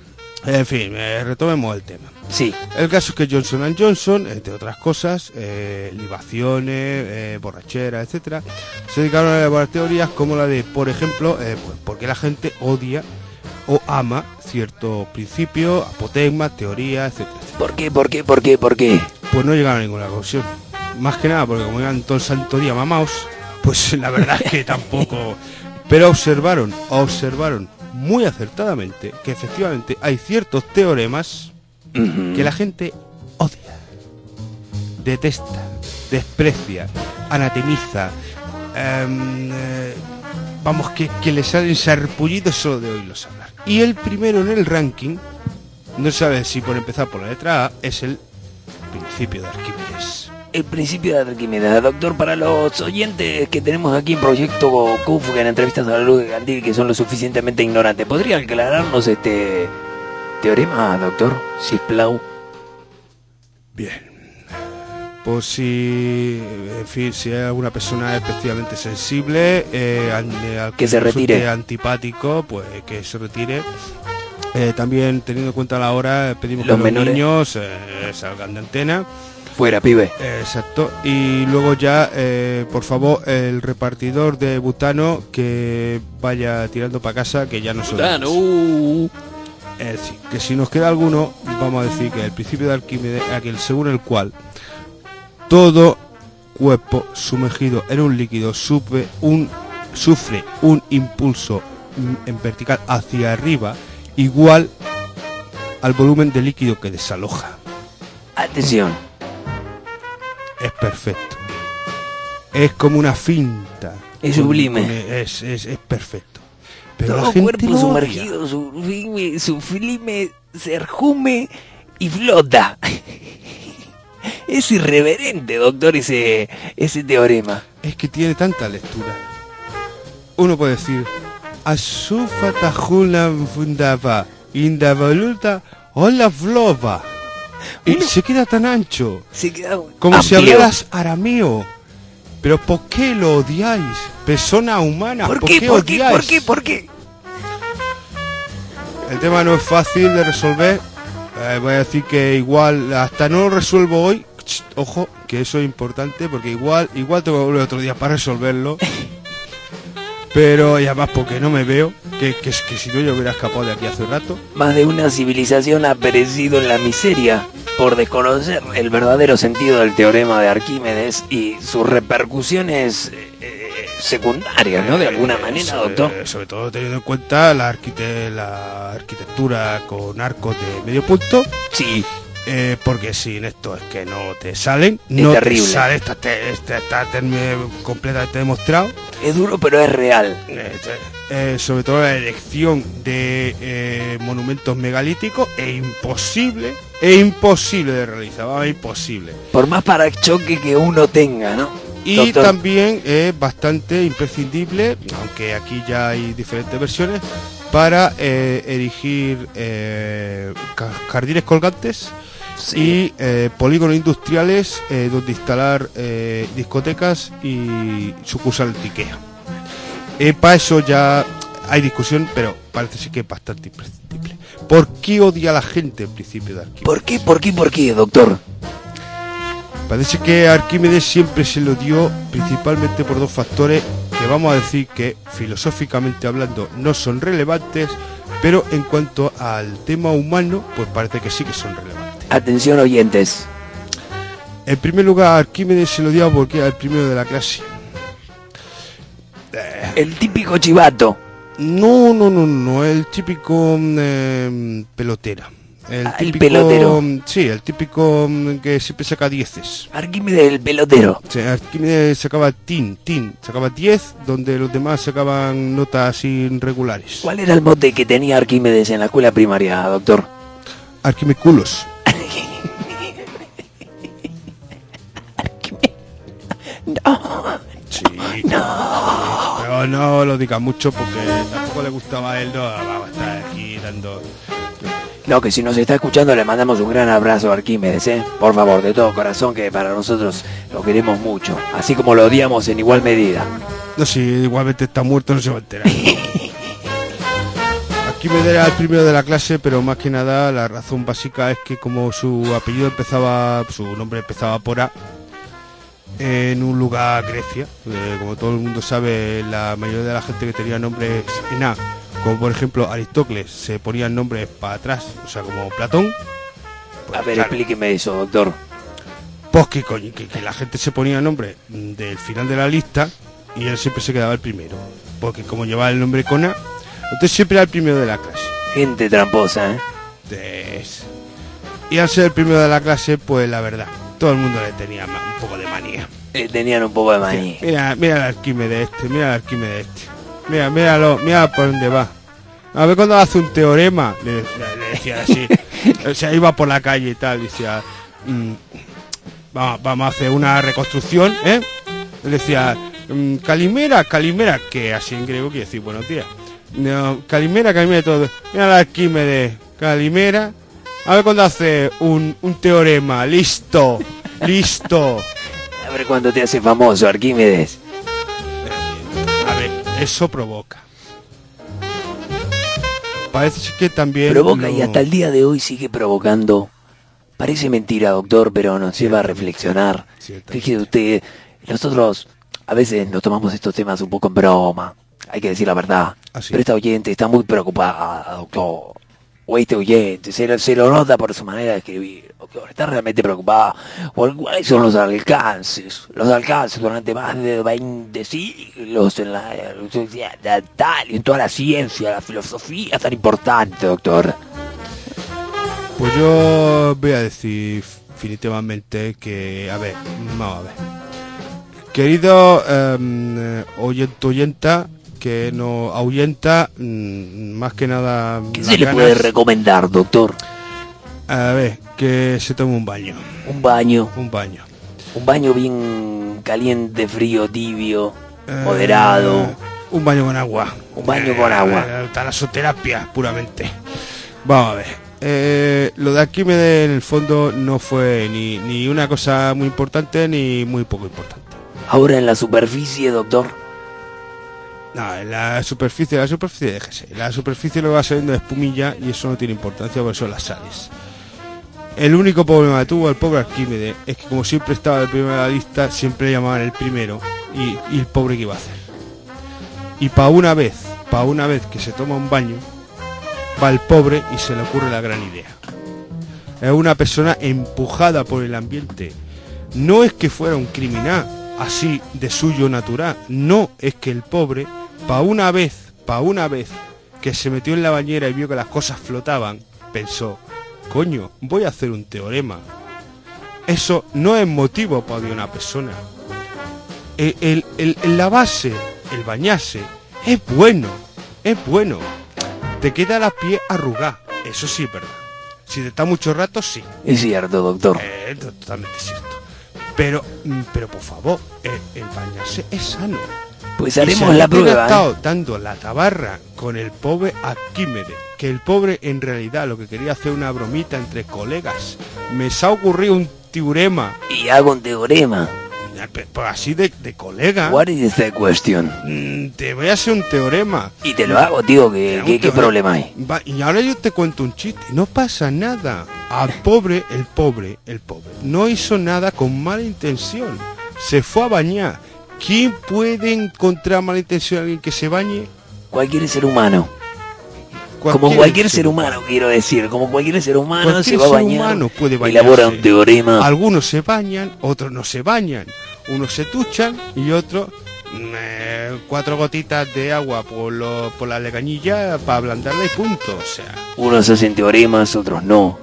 En fin, eh, retomemos el tema. Sí. El caso es que Johnson and Johnson, entre otras cosas, eh, libaciones, eh, borrachera, etcétera, se dedicaron a elaborar teorías como la de, por ejemplo, eh, pues, por qué la gente odia o ama ciertos principios, apotegmas, teorías, etcétera, etcétera. ¿Por qué, por qué, por qué, por qué? Pues no llegaron a ninguna conclusión. Más que nada porque como iban todo el santo día mamaos, pues la verdad es que tampoco... Pero observaron, observaron muy acertadamente que efectivamente hay ciertos teoremas uh-huh. que la gente odia, detesta, desprecia, anatemiza, um, eh, vamos, que, que le salen sarpullidos solo de oírlos hablar. Y el primero en el ranking, no sabe si por empezar por la letra A, es el principio de Arquímedes. El principio de Arquímedes, doctor, para los oyentes que tenemos aquí en Proyecto C U F, que en entrevistas a la luz de Candil, que son lo suficientemente ignorantes, ¿podría aclararnos este teorema, doctor? Sisplau. Bien. Pues si, en fin, si hay alguna persona especialmente sensible, eh, al, al que, que se retire, antipático, pues que se retire. Eh, también teniendo en cuenta la hora, pedimos los que menores. los niños eh, salgan de antena. Fuera, pibe. Eh, exacto. Y luego ya, eh, por favor, el repartidor de butano que vaya tirando para casa, que ya no son. Butano. Es decir, que si nos queda alguno, vamos a decir que el principio de Arquímedes, aquel según el cual todo cuerpo sumergido en un líquido sufre un, sufre un impulso en vertical hacia arriba igual al volumen de líquido que desaloja. Atención. Es perfecto. Es como una finta. Es sublime. Es, es, es perfecto. Pero todo la gente cuerpo lo sumergido, sublime, sublime, se erjume y flota. Es irreverente, doctor, ese, ese teorema. Es que tiene tanta lectura. Uno puede decir, Asufatajula fundava, indavoluta, hola flova. Y se queda tan ancho. Se queda como amplio. Si hablaras arameo. Pero ¿por qué lo odiáis? Persona humana, ¿por, ¿por qué, qué ¿por odiáis? qué? ¿Por qué? ¿Por qué? El tema no es fácil de resolver. Eh, voy a decir que igual, hasta no lo resuelvo hoy. Ojo, que eso es importante, porque igual igual tengo que volver otro día para resolverlo. Pero y además porque no me veo, que, que, que si no yo hubiera escapado de aquí hace rato. Más de una civilización ha perecido en la miseria por desconocer el verdadero sentido del teorema de Arquímedes y sus repercusiones eh, secundarias, ¿no? De alguna manera, sobre, doctor. Sobre todo teniendo en cuenta la, arquite la arquitectura con arcos de medio punto. Sí. Eh, porque sin esto es que no te salen, es no terrible. te sale, está, está, está, está completamente demostrado. Es duro, pero es real. Eh, eh, sobre todo la elección de eh, monumentos megalíticos es imposible, es imposible de realizar, va, es imposible. Por más parachoque que uno tenga, ¿no? Y doctor. También es bastante imprescindible, aunque aquí ya hay diferentes versiones, para eh, erigir eh, jardines colgantes. Sí. Y eh, polígonos industriales eh, donde instalar eh, discotecas y sucursales de IKEA. Eh, para eso ya hay discusión, pero parece ser que es bastante imprescindible. ¿Por qué odia a la gente el principio de Arquímedes? ¿Por qué, por qué, por qué, doctor? Parece que a Arquímedes siempre se lo dio principalmente por dos factores que vamos a decir que filosóficamente hablando no son relevantes, pero en cuanto al tema humano, pues parece que sí que son relevantes. Atención, oyentes. En primer lugar, Arquímedes se lo dio porque era el primero de la clase. El típico chivato. No, no, no, no, el típico eh, pelotera. El, ah, típico, el pelotero. Sí, el típico que siempre saca dieces. Arquímedes el pelotero. Sí, Arquímedes sacaba tin, tin, sacaba diez, donde los demás sacaban notas irregulares. ¿Cuál era el mote que tenía Arquímedes en la escuela primaria, doctor? Arquimeculos. No. Sí. No. Pero no lo diga mucho porque tampoco le gustaba a él, no vamos a estar aquí dando... No, que si nos está escuchando le mandamos un gran abrazo a Arquímedes, ¿eh? Por favor, de todo corazón, que para nosotros lo queremos mucho, así como lo odiamos en igual medida. No, si igualmente está muerto no se va a enterar. Arquímedes era el primero de la clase, pero más que nada la razón básica es que como su apellido empezaba, su nombre empezaba por A, en un lugar Grecia, eh, como todo el mundo sabe, la mayoría de la gente que tenía nombres en A, como por ejemplo Aristócles, se ponían nombres para atrás, o sea, como Platón. Pues, a ver, claro, explíqueme eso, doctor. Pues que, coño, que, que la gente se ponía nombre del final de la lista y él siempre se quedaba el primero, porque como llevaba el nombre con A, entonces siempre era el primero de la clase. Gente tramposa, ¿eh? Entonces, y al ser el primero de la clase, pues la verdad, todo el mundo le tenía un poco de manía. Eh, tenían un poco de manía. Sí, mira, mira el Arquímedes este, mira el Arquímedes este. Mira, míralo, mira por dónde va. A ver cuando hace un teorema, le, le, le decía así. O sea, iba por la calle y tal, decía, mmm, vamos, vamos a hacer una reconstrucción, ¿eh? Le decía, mmm, Calimera, Calimera, que así en griego quiere decir buenos días. No, Calimera, Calimera, todo. Mira el Arquímedes, Calimera. A ver cuando hace un, un teorema, listo, listo. A ver cuándo te hace famoso, Arquímedes. Eh, a ver, eso provoca. Parece que también... Provoca lo... y hasta el día de hoy sigue provocando. Parece mentira, doctor, pero nos lleva a reflexionar. Fíjese usted, nosotros a veces nos tomamos estos temas un poco en broma. Hay que decir la verdad. Así. Pero esta oyente está muy preocupada, doctor. O este oyente, se lo, se lo nota por su manera de escribir, doctor. Está realmente preocupada por cuáles son los alcances. Los alcances durante más de veinte siglos en la, la tal y en toda la ciencia, la filosofía tan importante, doctor. Pues yo voy a decir definitivamente que, a ver, vamos a ver. Querido eh, oyente, oyenta, que nos ahuyenta mmm, más que nada... ¿Qué se le ganas, puede recomendar, doctor? A ver, que se tome un baño. Un baño. Un baño. Un baño bien caliente, frío, tibio, eh, moderado. Un baño con agua. Un baño eh, con agua. Eh, talasoterapia, puramente. Vamos a ver. Eh, lo de Arquímedes, en el fondo, no fue ni, ni una cosa muy importante ni muy poco importante. Ahora en la superficie, doctor. No, en la superficie, la superficie, déjese. La superficie lo va saliendo de espumilla y eso no tiene importancia porque son las sales. El único problema que tuvo el pobre Arquímedes es que como siempre estaba el primero de la lista, siempre le llamaban el primero y, y el pobre que iba a hacer. Y para una vez, para una vez que se toma un baño, va el pobre y se le ocurre la gran idea. Es una persona empujada por el ambiente. No es que fuera un criminal así de suyo natural, no, es que el pobre, pa' una vez, pa' una vez que se metió en la bañera y vio que las cosas flotaban, pensó, coño, voy a hacer un teorema. Eso no es motivo para odiar a una persona. El, el, el, el lavarse, el bañarse, es bueno, es bueno. Te queda la piel arrugada, eso sí es verdad. Si te está mucho rato, sí. Es cierto, doctor. Eh, totalmente cierto. Pero, pero por favor, el, el bañarse es sano. Pues haremos la prueba. Ha estado dando la tabarra con el pobre Arquímedes, que el pobre en realidad lo que quería hacer una bromita entre colegas. Me se ha ocurrido un teorema. Y hago un teorema. Pues así de, de colega. What is the question? Mm, te voy a hacer un teorema. Y te lo hago, tío, que, ¿qué, ¿qué problema hay? Va, y ahora yo te cuento un chiste. No pasa nada. Al pobre, el pobre, el pobre, no hizo nada con mala intención. Se fue a bañar. ¿Quién puede encontrar mala intención a alguien que se bañe? Cualquier ser humano. Cualquier como cualquier ser humano, humano, quiero decir. Como cualquier ser humano cualquier se va a bañar. Ser humano puede bañarse. Elabora un teorema. Algunos se bañan, otros no se bañan. Unos se tuchan y otros eh, cuatro gotitas de agua por, lo, por la legañilla para ablandarla y punto. O sea, unos hacen teoremas, otros no.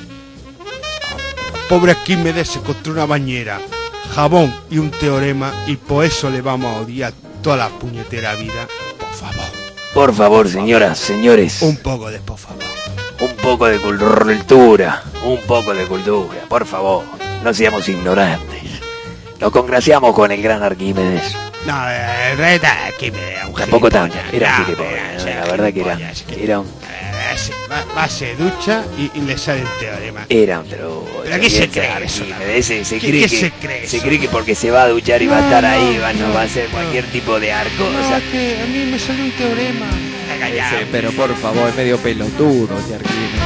Pobre Arquímedes se construyó una bañera, jabón y un teorema y por eso le vamos a odiar toda la puñetera vida. Por favor. Por favor, señoras, señores. Un poco de por favor. Un poco de cultura. Un poco de cultura, por favor. No seamos ignorantes. Nos congraciamos con el gran Arquímedes. No, el rey de Arquímedes. Tampoco tanto. Era así que pobre. La verdad que era. Era un. Va, se ducha y, y le sale el teorema. Era un drogo. ¿Pero qué se cree eso? Se, se, ¿Qué, cree ¿qué que, se cree se eso? cree que porque se va a duchar y va a estar ahí, va, no va a hacer cualquier tipo de arco. No, o sea, que a mí me sale un teorema. callado. Sí, pero por favor, es medio pelotudo este Arquímedes.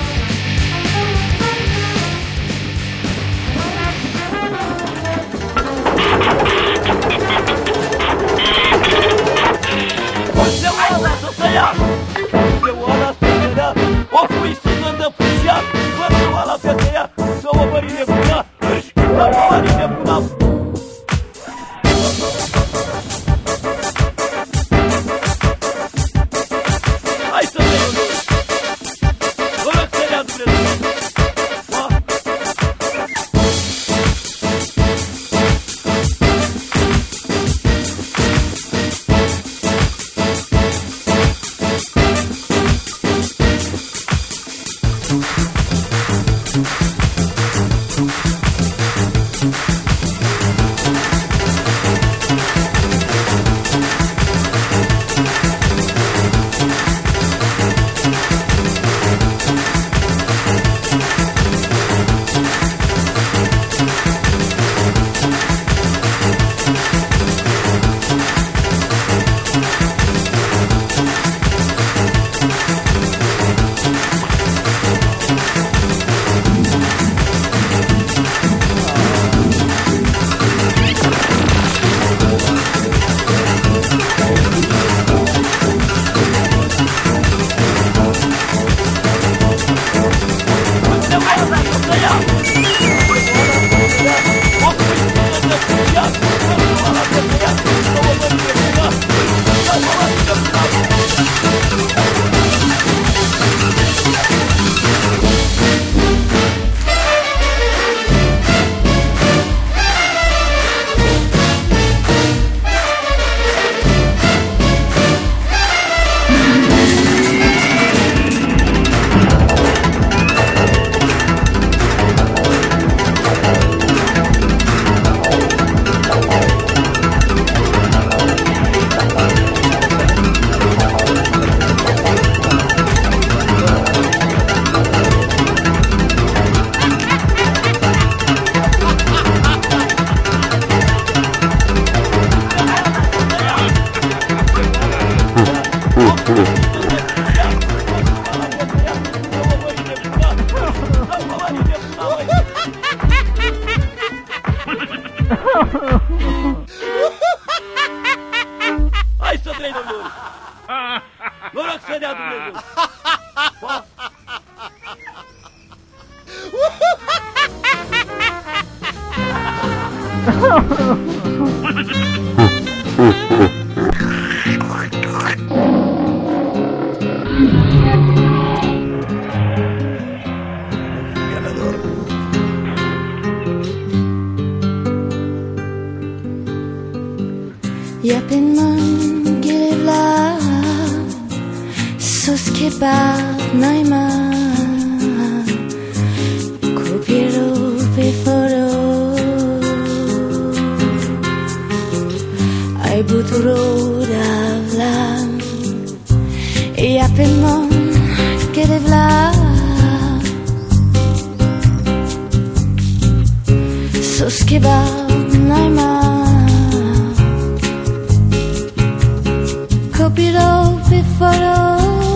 Hai să trăi, domnule! Noroc să dea Dumnezeu! Ia pe mânghirea sus cheba naima copierò pe foro ai buturo davla ia pe mânghirea sus cheba naima Copirò per farò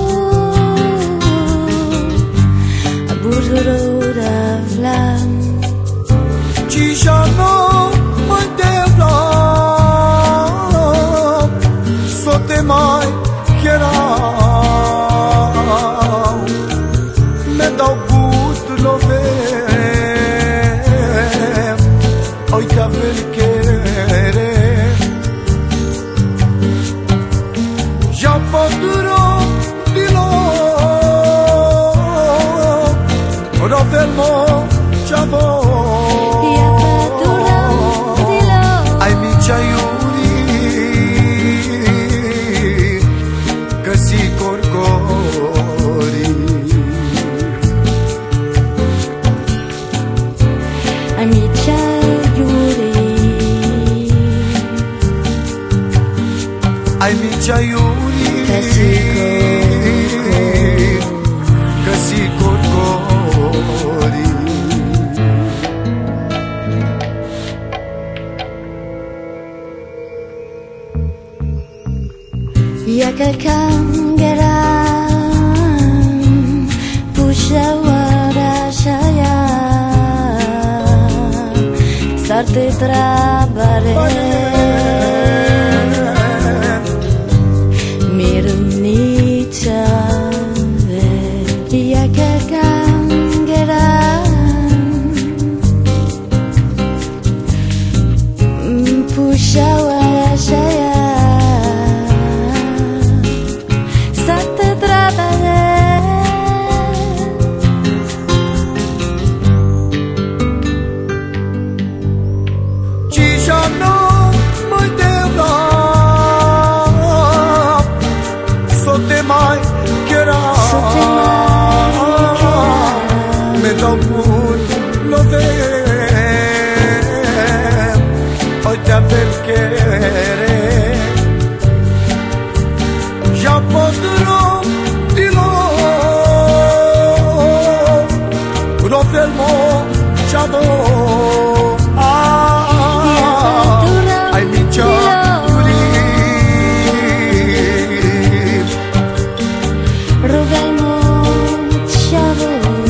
a burro da vlan ci sono molte vlan so te mai chierau me dau but lo ve oi ca velchere já padurou de novo, ora fermo já vou. Já padurou de novo, ai mi ciaiuri, că si corcori. te trabaré. Mirnicha ya que pusha warashaya sate trabalhé. Ci sono molte so te mai che era me dopo lo vedo ya perché ya podrò dirlo lo fermo già do ah ai mincho rogalmo chavo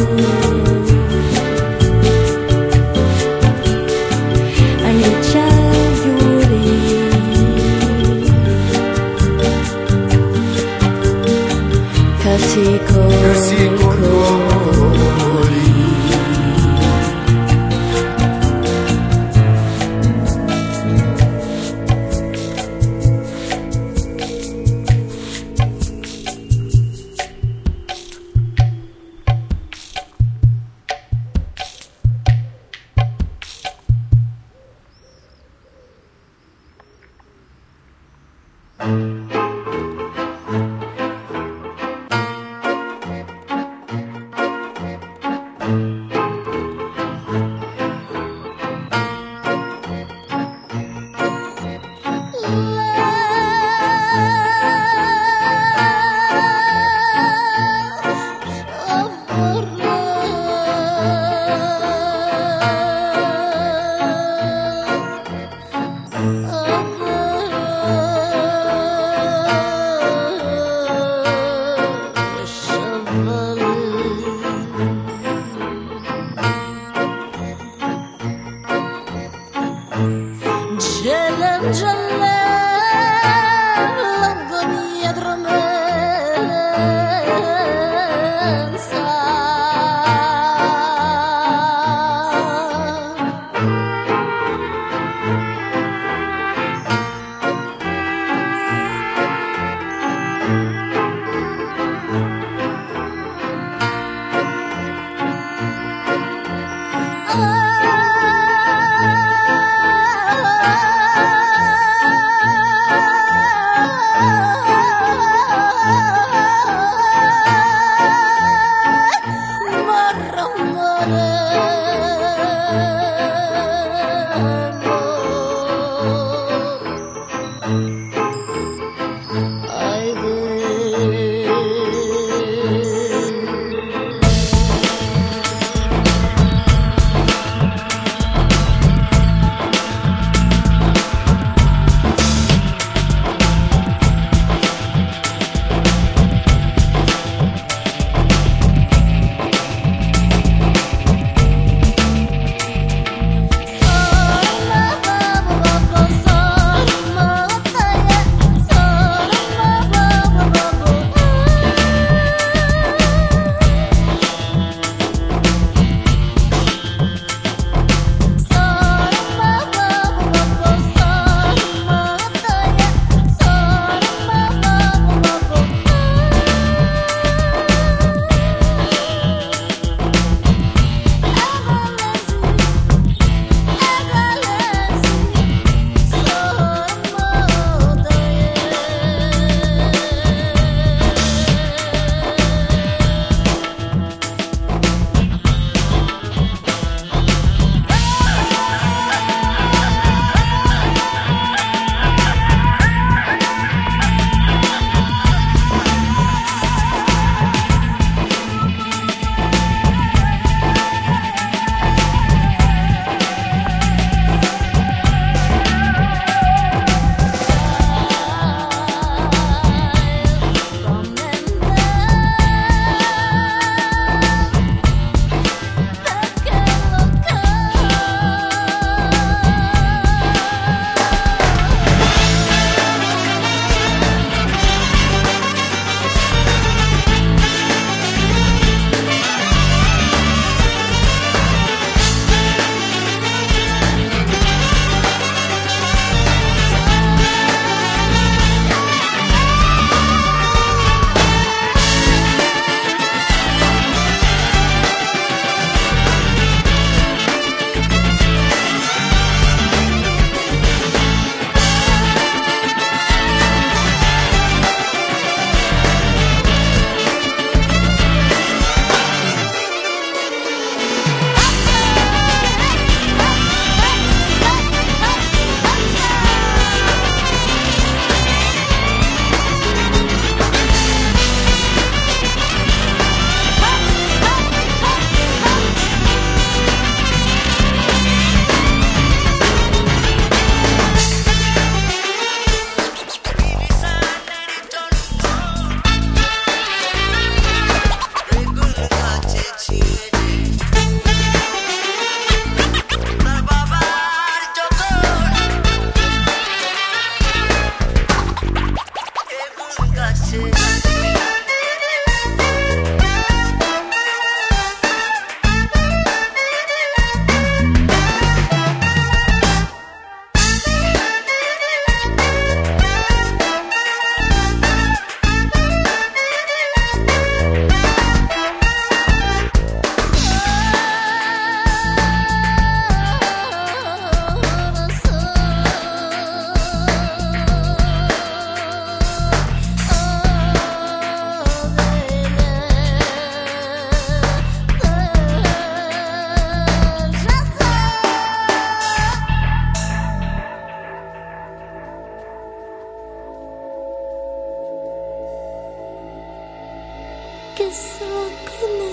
ani Casi con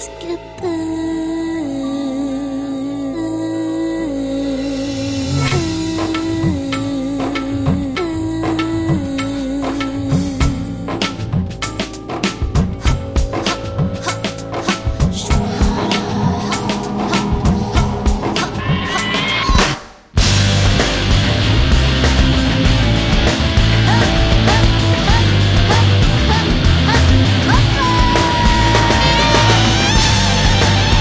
Rescatarte.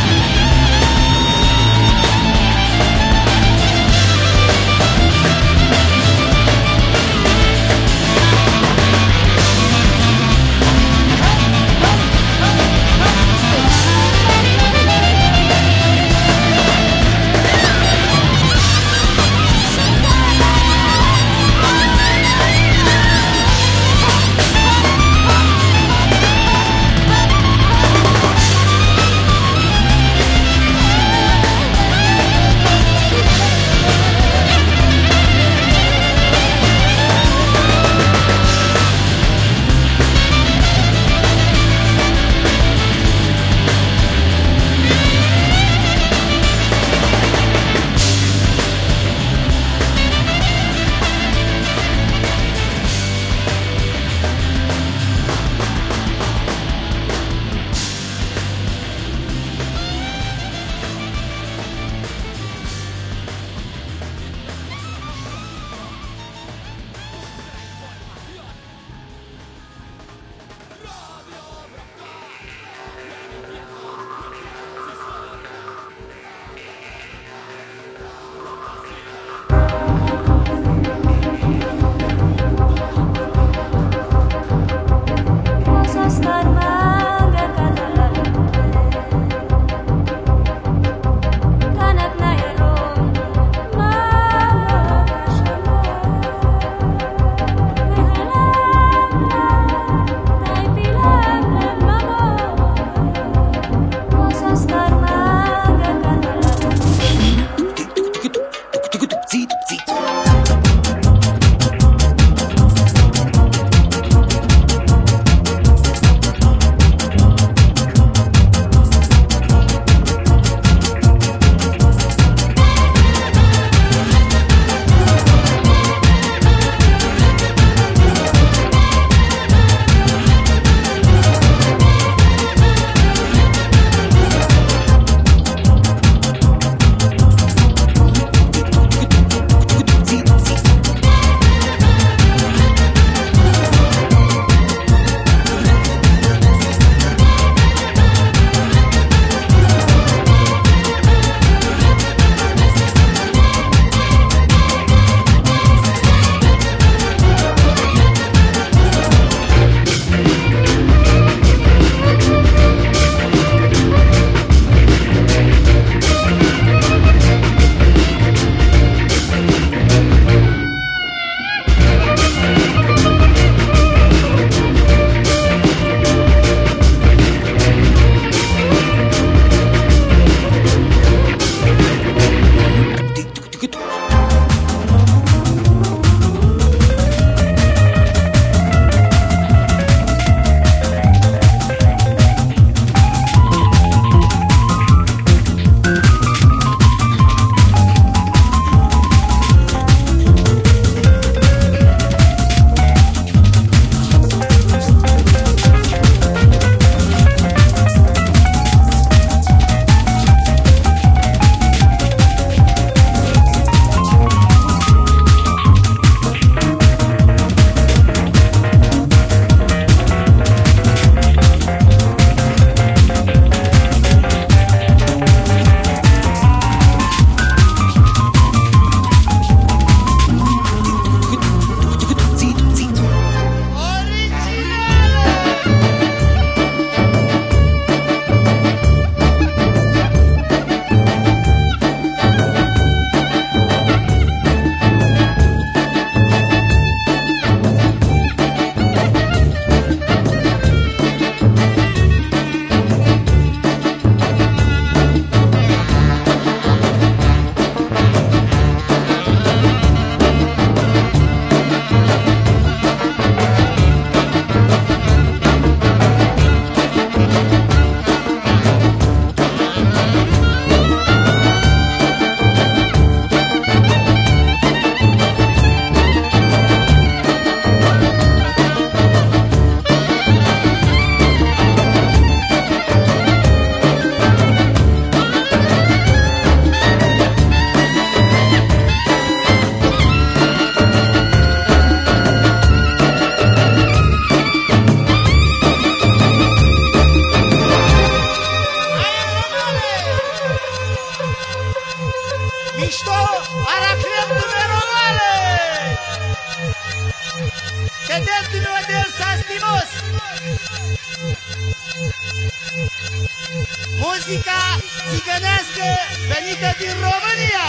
Música циганская, venite di Romania!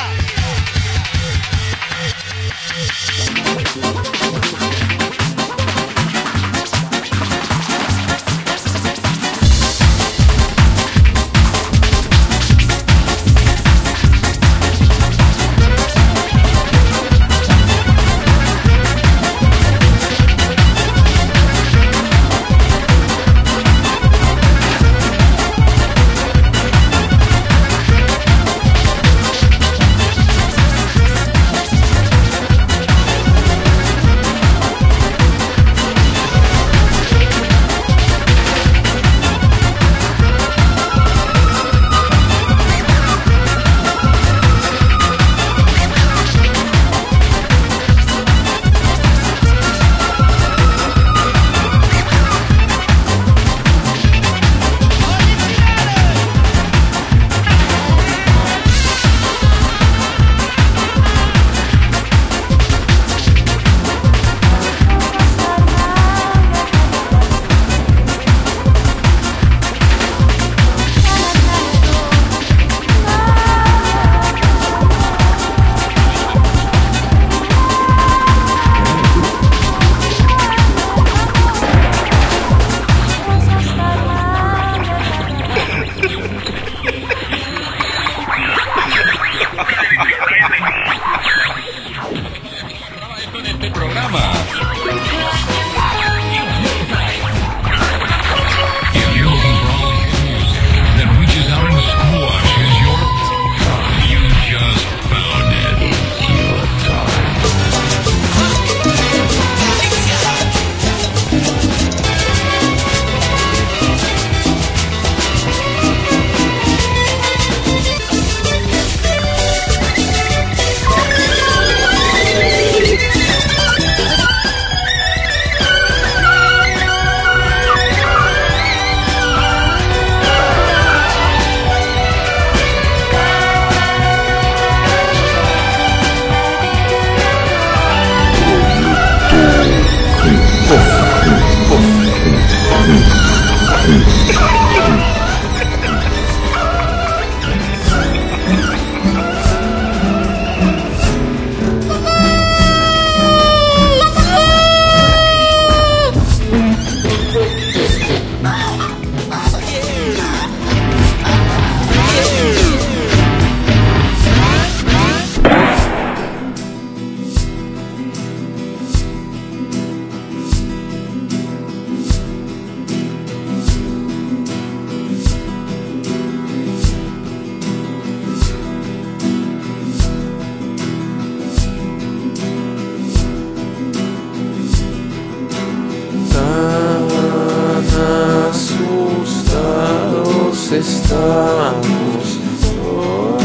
estamos todos.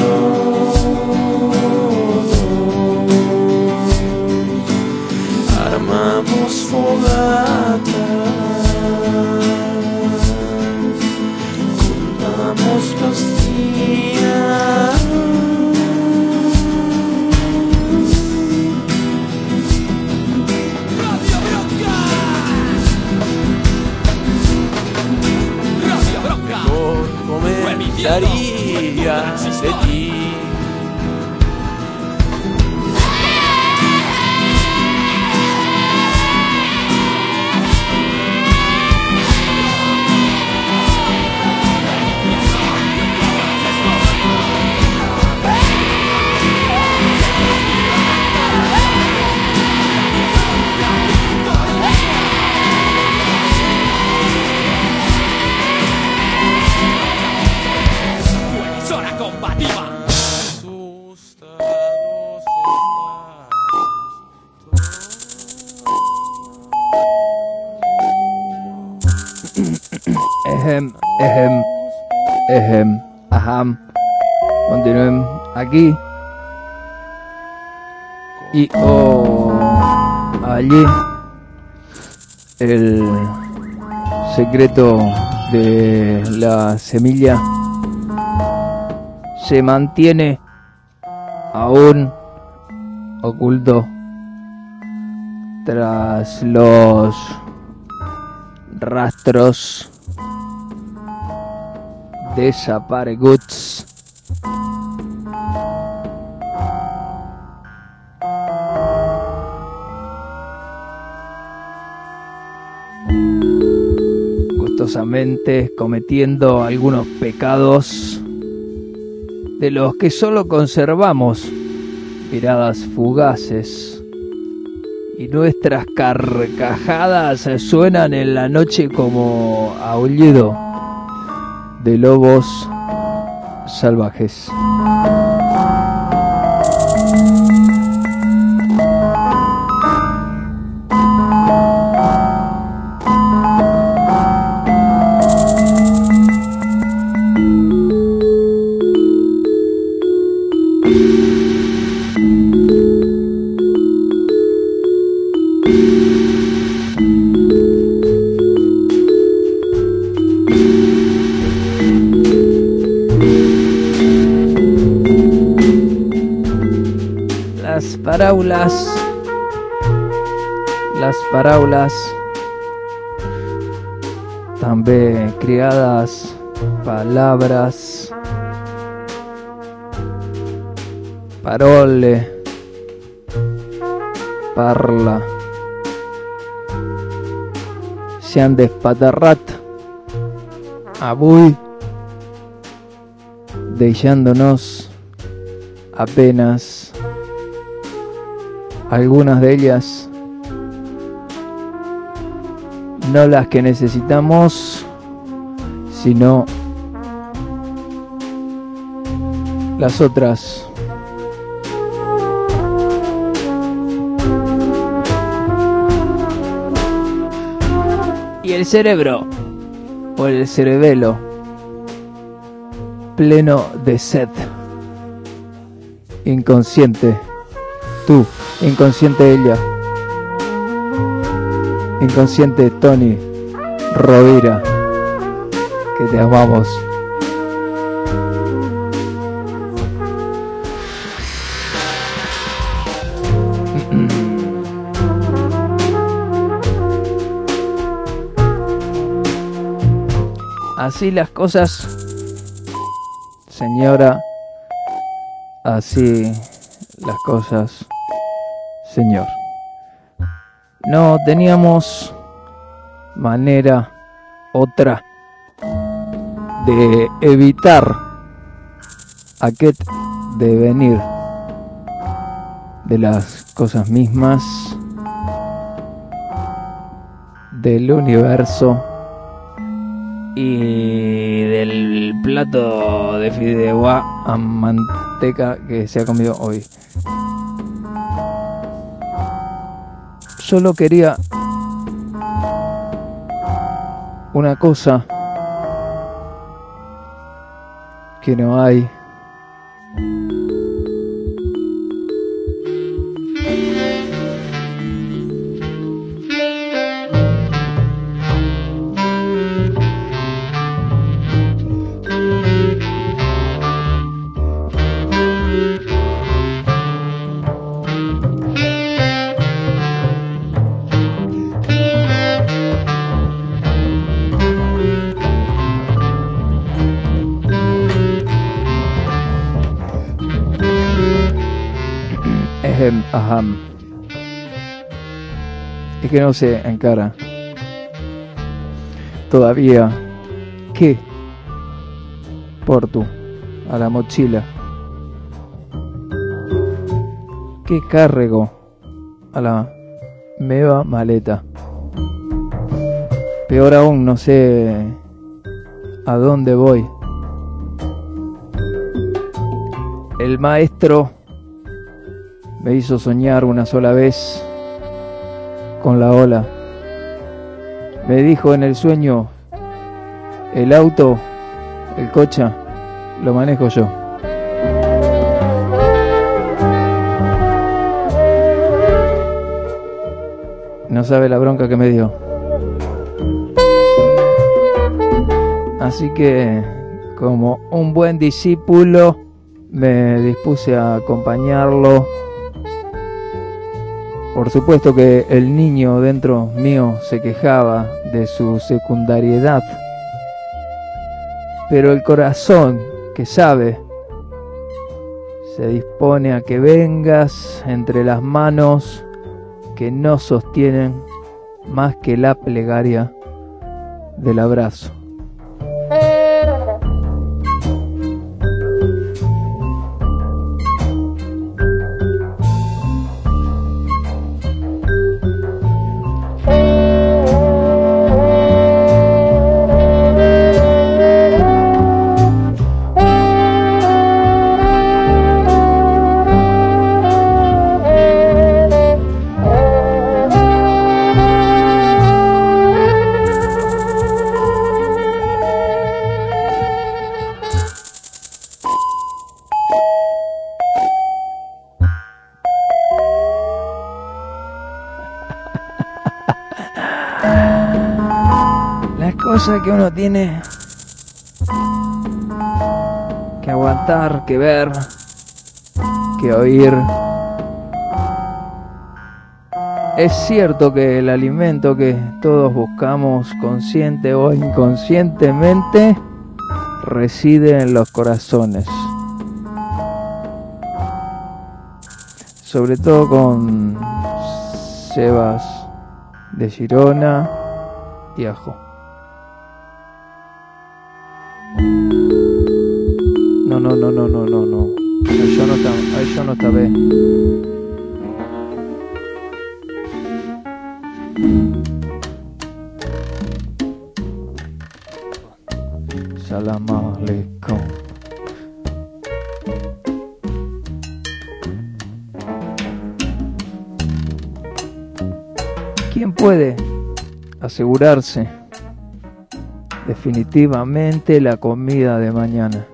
Armamos fogatas, contamos los días. Comentarías de ti. Ejem, ejem, ejem, ajam. Continúen aquí. Y oh, allí el secreto de la semilla se mantiene aún oculto tras los rastros desapareguts. Gustosamente cometiendo algunos pecados de los que solo conservamos miradas fugaces, y nuestras carcajadas suenan en la noche como aullido de lobos salvajes. Paraulas, las paraulas també criadas palabras, parole, parla, s'han despatarrat avui, deixándonos apenas algunas de ellas, no las que necesitamos, sino las otras. Y el cerebro, o el cerebelo, pleno de sed, inconsciente. Tú, inconsciente ella, inconsciente Tony Rovira, que te amamos. Así las cosas, señora, así las cosas, señor. No teníamos manera otra de evitar aquel devenir de las cosas mismas del universo y del plato de fideuá a manteca que se ha comido hoy. Solo quería una cosa que no hay. Aham. Es que no se encara todavía qué porto a la mochila, qué cargo a la meva maleta. Peor aún, no sé a dónde voy. El maestro me hizo soñar una sola vez con la ola. Me dijo en el sueño, el auto, el coche, lo manejo yo. No sabe la bronca que me dio. Así que, como un buen discípulo, me dispuse a acompañarlo. Por supuesto que el niño dentro mío se quejaba de su secundariedad. Pero el corazón que sabe se dispone a que vengas entre las manos que no sostienen más que la plegaria del abrazo. Que uno tiene que aguantar, que ver, que oír. Es cierto que el alimento que todos buscamos, consciente o inconscientemente, reside en los corazones. Sobre todo con cebas de Girona y ajo. No, no, no, no, no, no, no. Això no està, això no està bé. Salam aleikum. ¿Quién puede asegurarse definitivamente la comida de mañana?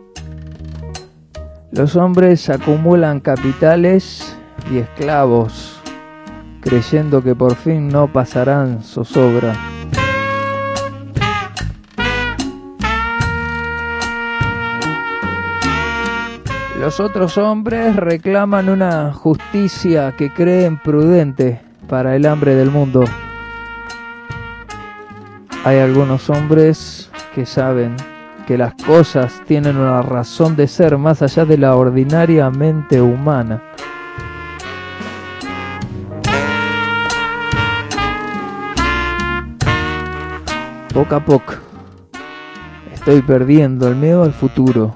Los hombres acumulan capitales y esclavos, creyendo que por fin no pasarán zozobra. Los otros hombres reclaman una justicia que creen prudente para el hambre del mundo. Hay algunos hombres que saben que las cosas tienen una razón de ser más allá de la ordinaria mente humana. Poco a poco estoy perdiendo el miedo al futuro.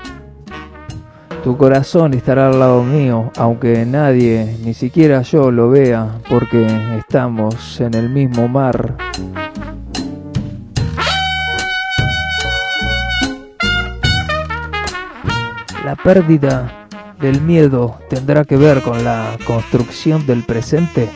Tu corazón estará al lado mío, aunque nadie, ni siquiera yo, lo vea, porque estamos en el mismo mar. La pérdida del miedo tendrá que ver con la construcción del presente.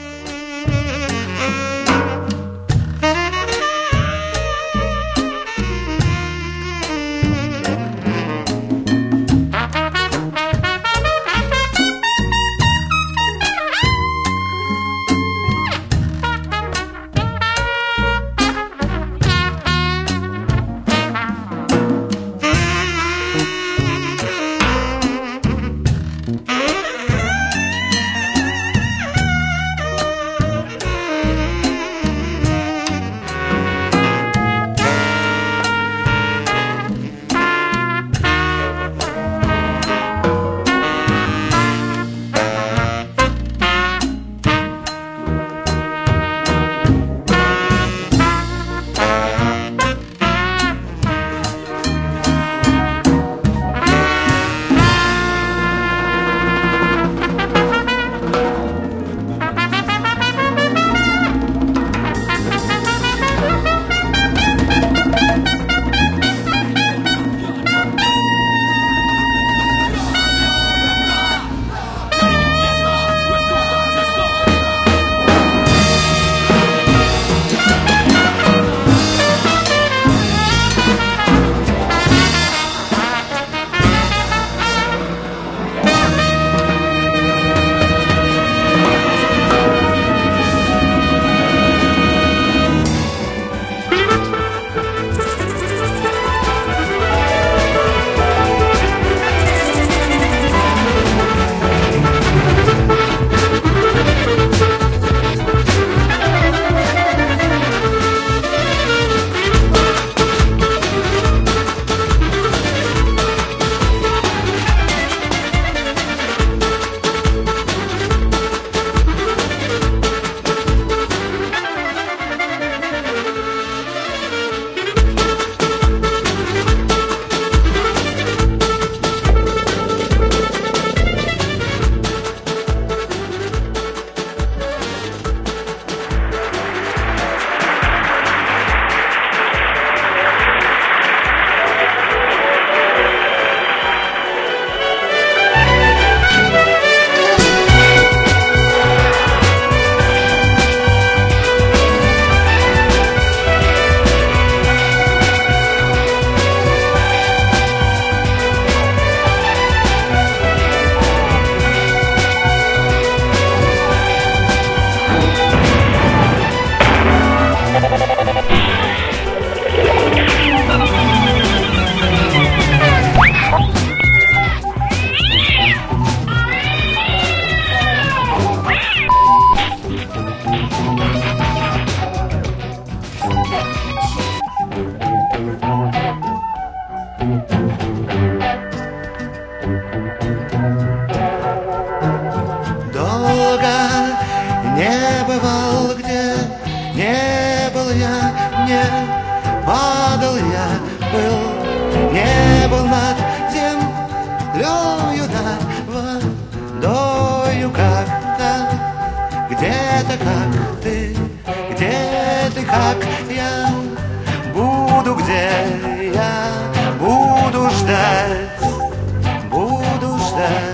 Долго не бывал, где не был я, не падал я, был, не был над землею, над водою как-то, где-то как ты, где ты, как я, буду, где я, буду ждать, буду ждать.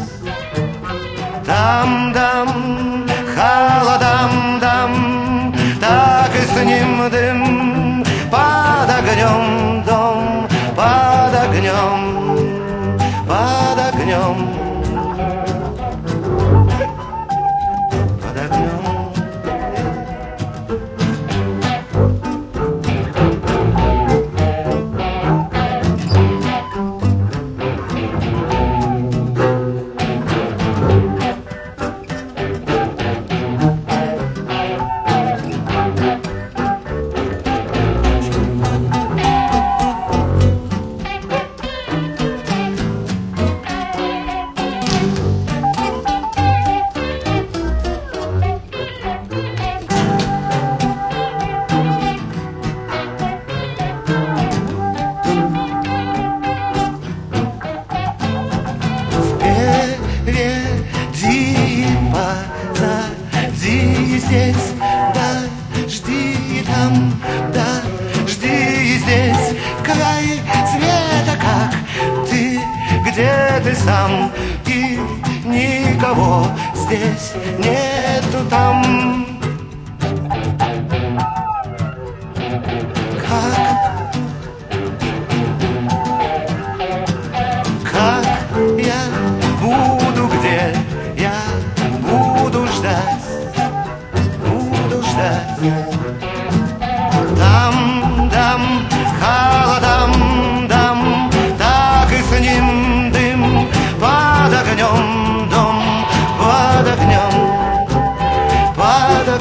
Дам-дам, холодам-дам, так и с ним дым, под огнем дом, под огнем, под огнем, под огнем. Сам и никого здесь нету там. Как, как я буду, где я буду ждать, буду ждать. Там, дам, холодам, дам, так и с ним дым, под огнем дом, под огнем, под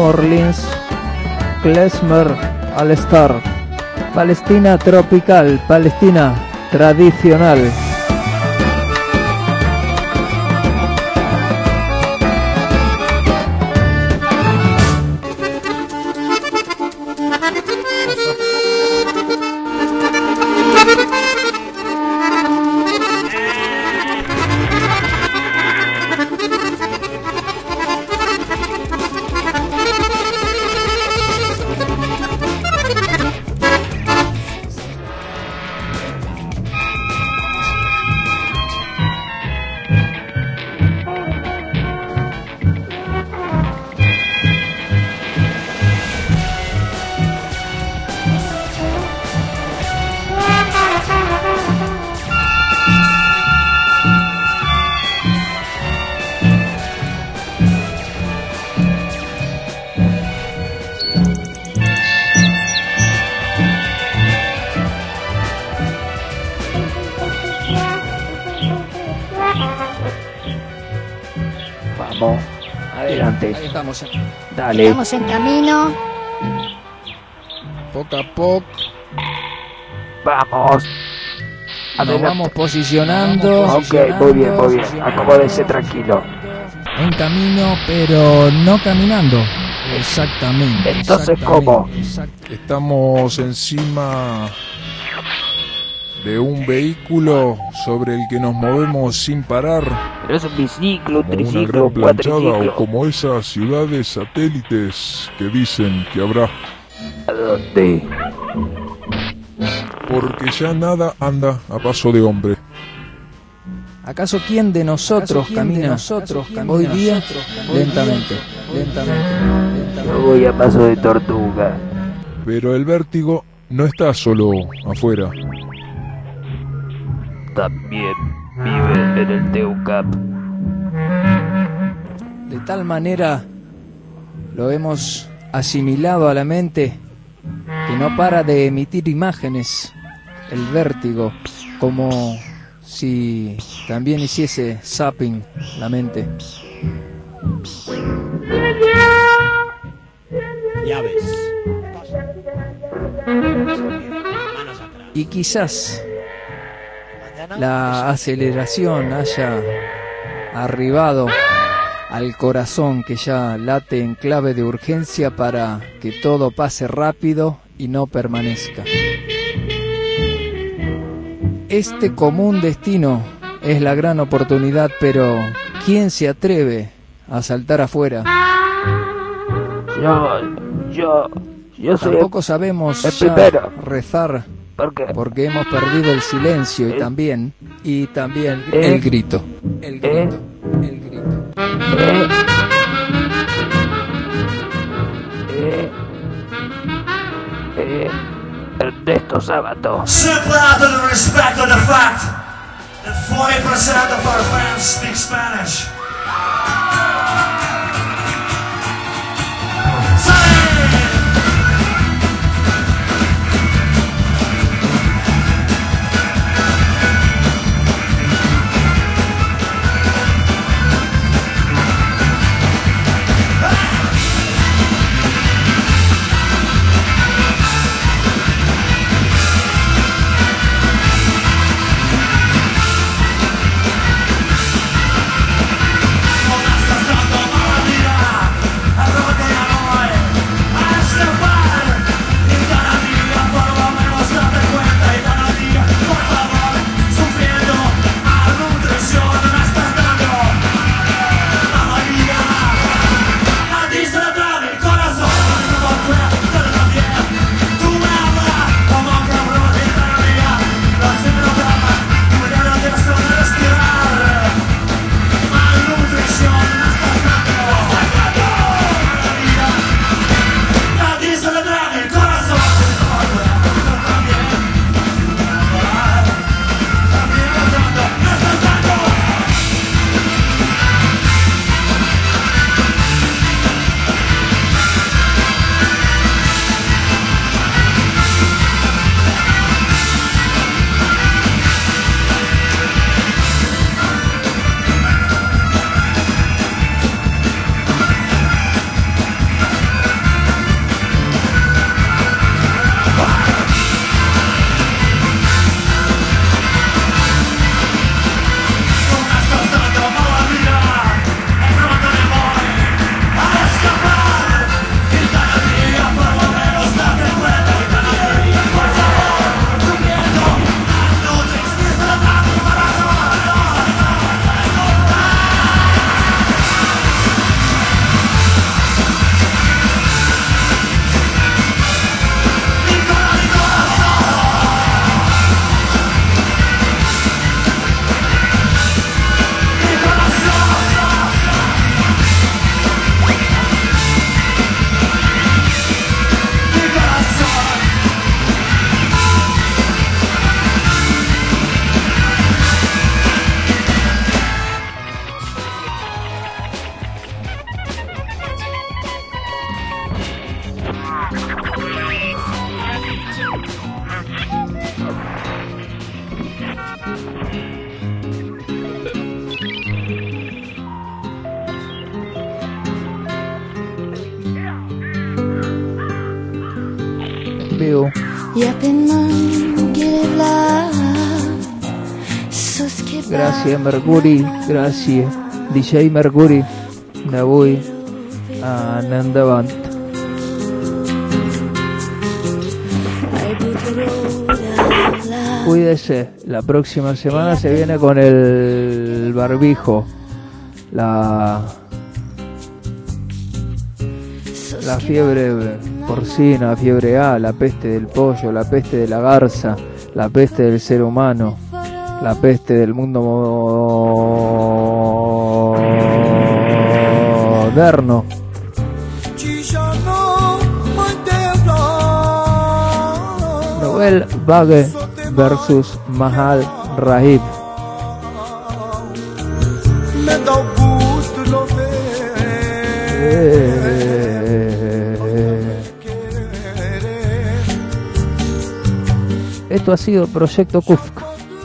Orleans, Klezmer All Star, Palestina tropical, Palestina tradicional. Dale. Estamos en camino. Poco a poco. Vamos. Nos vamos posicionando. Ok, muy bien, muy bien. Acomódese tranquilo. En camino, pero no caminando. Exactamente. Entonces, ¿cómo? Estamos encima de un vehículo sobre el que nos movemos sin parar. Pero es un biciclo, un triciclo, una gran planchada, o como esas ciudades satélites que dicen que habrá. ¿A dónde? Porque ya nada anda a paso de hombre. ¿Acaso quién de nosotros quién camina de nosotros hoy día lentamente, lentamente, lentamente? Yo voy a paso de tortuga. Pero el vértigo no está solo afuera. También vive en el Teucap. De tal manera lo hemos asimilado a la mente que no para de emitir imágenes, el vértigo, como si también hiciese zapping la mente. Ya ves. Y quizás la aceleración haya arribado al corazón que ya late en clave de urgencia para que todo pase rápido y no permanezca. Este común destino es la gran oportunidad, pero ¿quién se atreve a saltar afuera? Yo, yo, yo soy Tampoco sabemos el ya primero. rezar. ¿Por qué? Porque hemos perdido el silencio y también, y también ¿Eh? el grito. El grito. ¿Eh? El grito. Eh. Eh. Eh. Ernesto Sábato. Simple out of the respect of the fact that forty percent of our fans speak Spanish. Vivo. Gracias Mercury, gracias D J Mercury, me voy a Nandavant. Cuídese, la próxima semana se viene con el barbijo, la la fiebre porcina, la fiebre A, la peste del pollo, la peste de la garza, la peste del ser humano, la peste del mundo moderno. Noel Baghe versus Mahal Rahib. Esto ha sido Proyecto Kufk.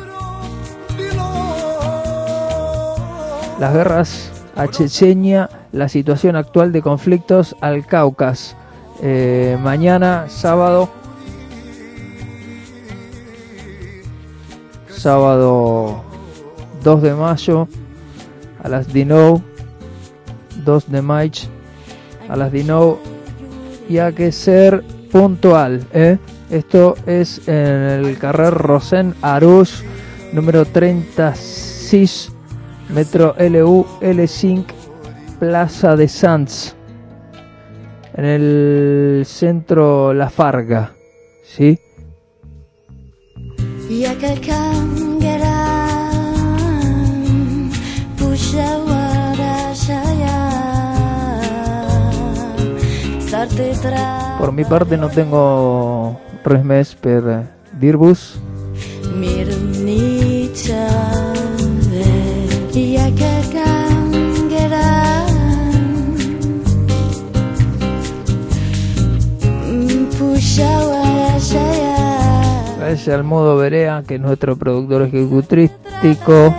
Las guerras a Chechenia, la situación actual de conflictos al Cáucaso. Eh, mañana, sábado, sábado dos de mayo, a las diecinueve, dos de mayo, a las diecinueve, y hay que ser puntual, ¿eh? Esto es en el carrer Rosen Arush, número treinta y seis, metro L U L cinco, Plaza de Sants, en el centro La Farga, ¿sí? Por mi parte no tengo resmes per dirbus. Gracias al Modo Berea, que es nuestro productor ejecutrístico.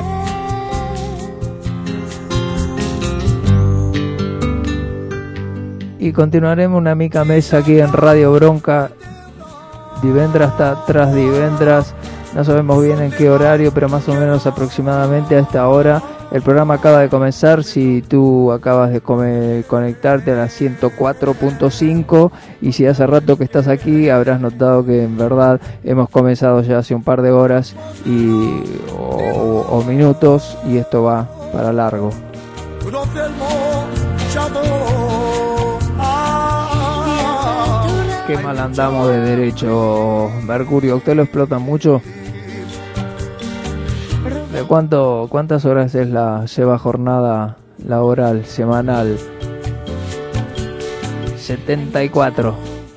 Y continuaremos una mica mesa aquí en Radio Bronca, divendras hasta tras divendras, no sabemos bien en qué horario, pero más o menos aproximadamente a esta hora. El programa acaba de comenzar, si tú acabas de come, conectarte a la ciento cuatro punto cinco, y si hace rato que estás aquí habrás notado que en verdad hemos comenzado ya hace un par de horas y, o, o minutos, y esto va para largo. Qué mal andamos de derecho, Mercurio. ¿Usted lo explota mucho? ¿De cuánto, cuántas horas es la lleva jornada laboral semanal? setenta y cuatro.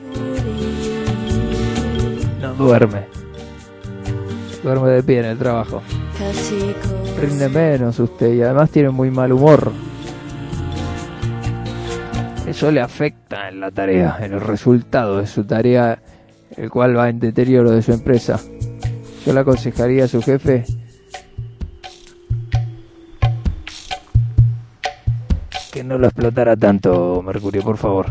No duerme. Duerme de pie en el trabajo. Rinde menos usted y además tiene muy mal humor. Eso le afecta en la tarea, en el resultado de su tarea, el cual va en deterioro de su empresa. Yo le aconsejaría a su jefe que no lo explotara tanto, Mercurio, por favor.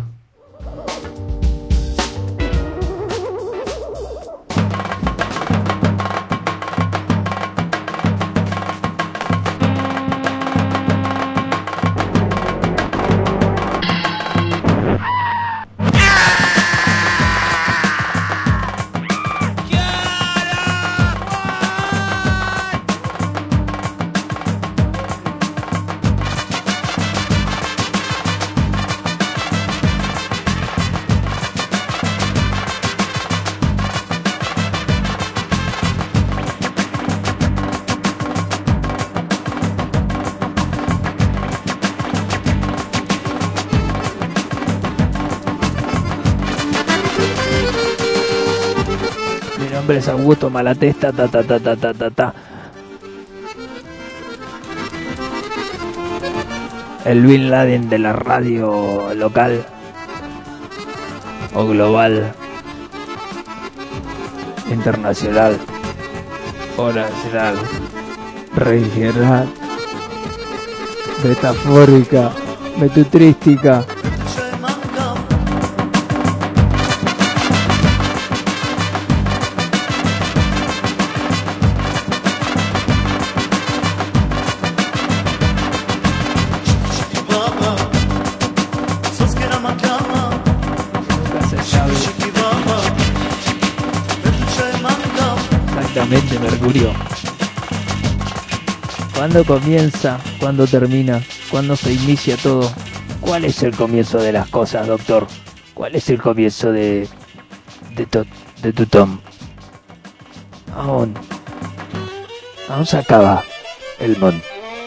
Es Augusto Malatesta, ta ta ta ta ta ta ta. El Bin Laden de la radio local o global, internacional oral, regional, metafórica, metutrística. Exactamente, Mercurio. ¿Cuándo comienza? ¿Cuándo termina? ¿Cuándo se inicia todo? ¿Cuál es el comienzo de las cosas, doctor? ¿Cuál es el comienzo de de, to, de tu tom? Aún, aún se acaba el mundo.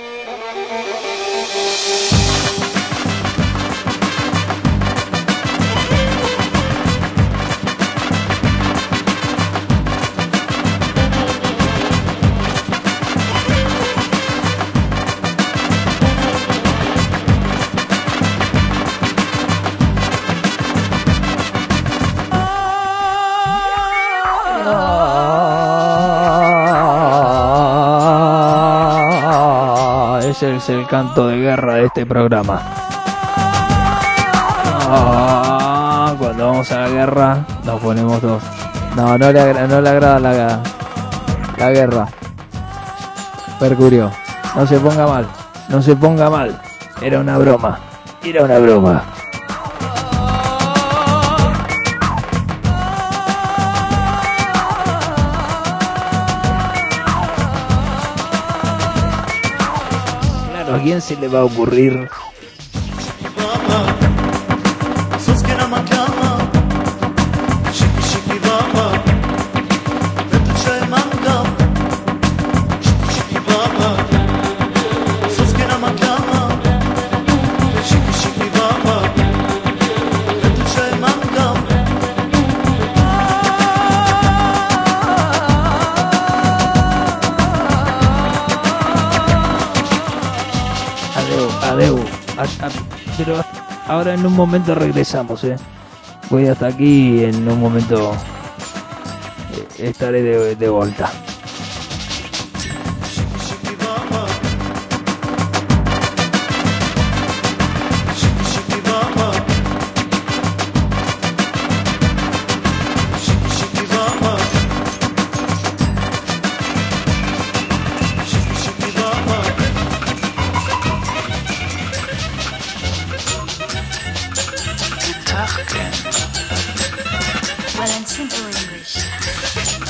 Ese es el canto de guerra de este programa. Ah, cuando vamos a la guerra nos ponemos dos. No, no le, agra no le agrada la, la guerra. Mercurio, no se ponga mal, no se ponga mal. Era una broma, era una broma. ¿A quién se le va a ocurrir? Pero ahora en un momento regresamos, eh. Voy hasta aquí y en un momento eh, estaré de, de vuelta. Well, in simple English,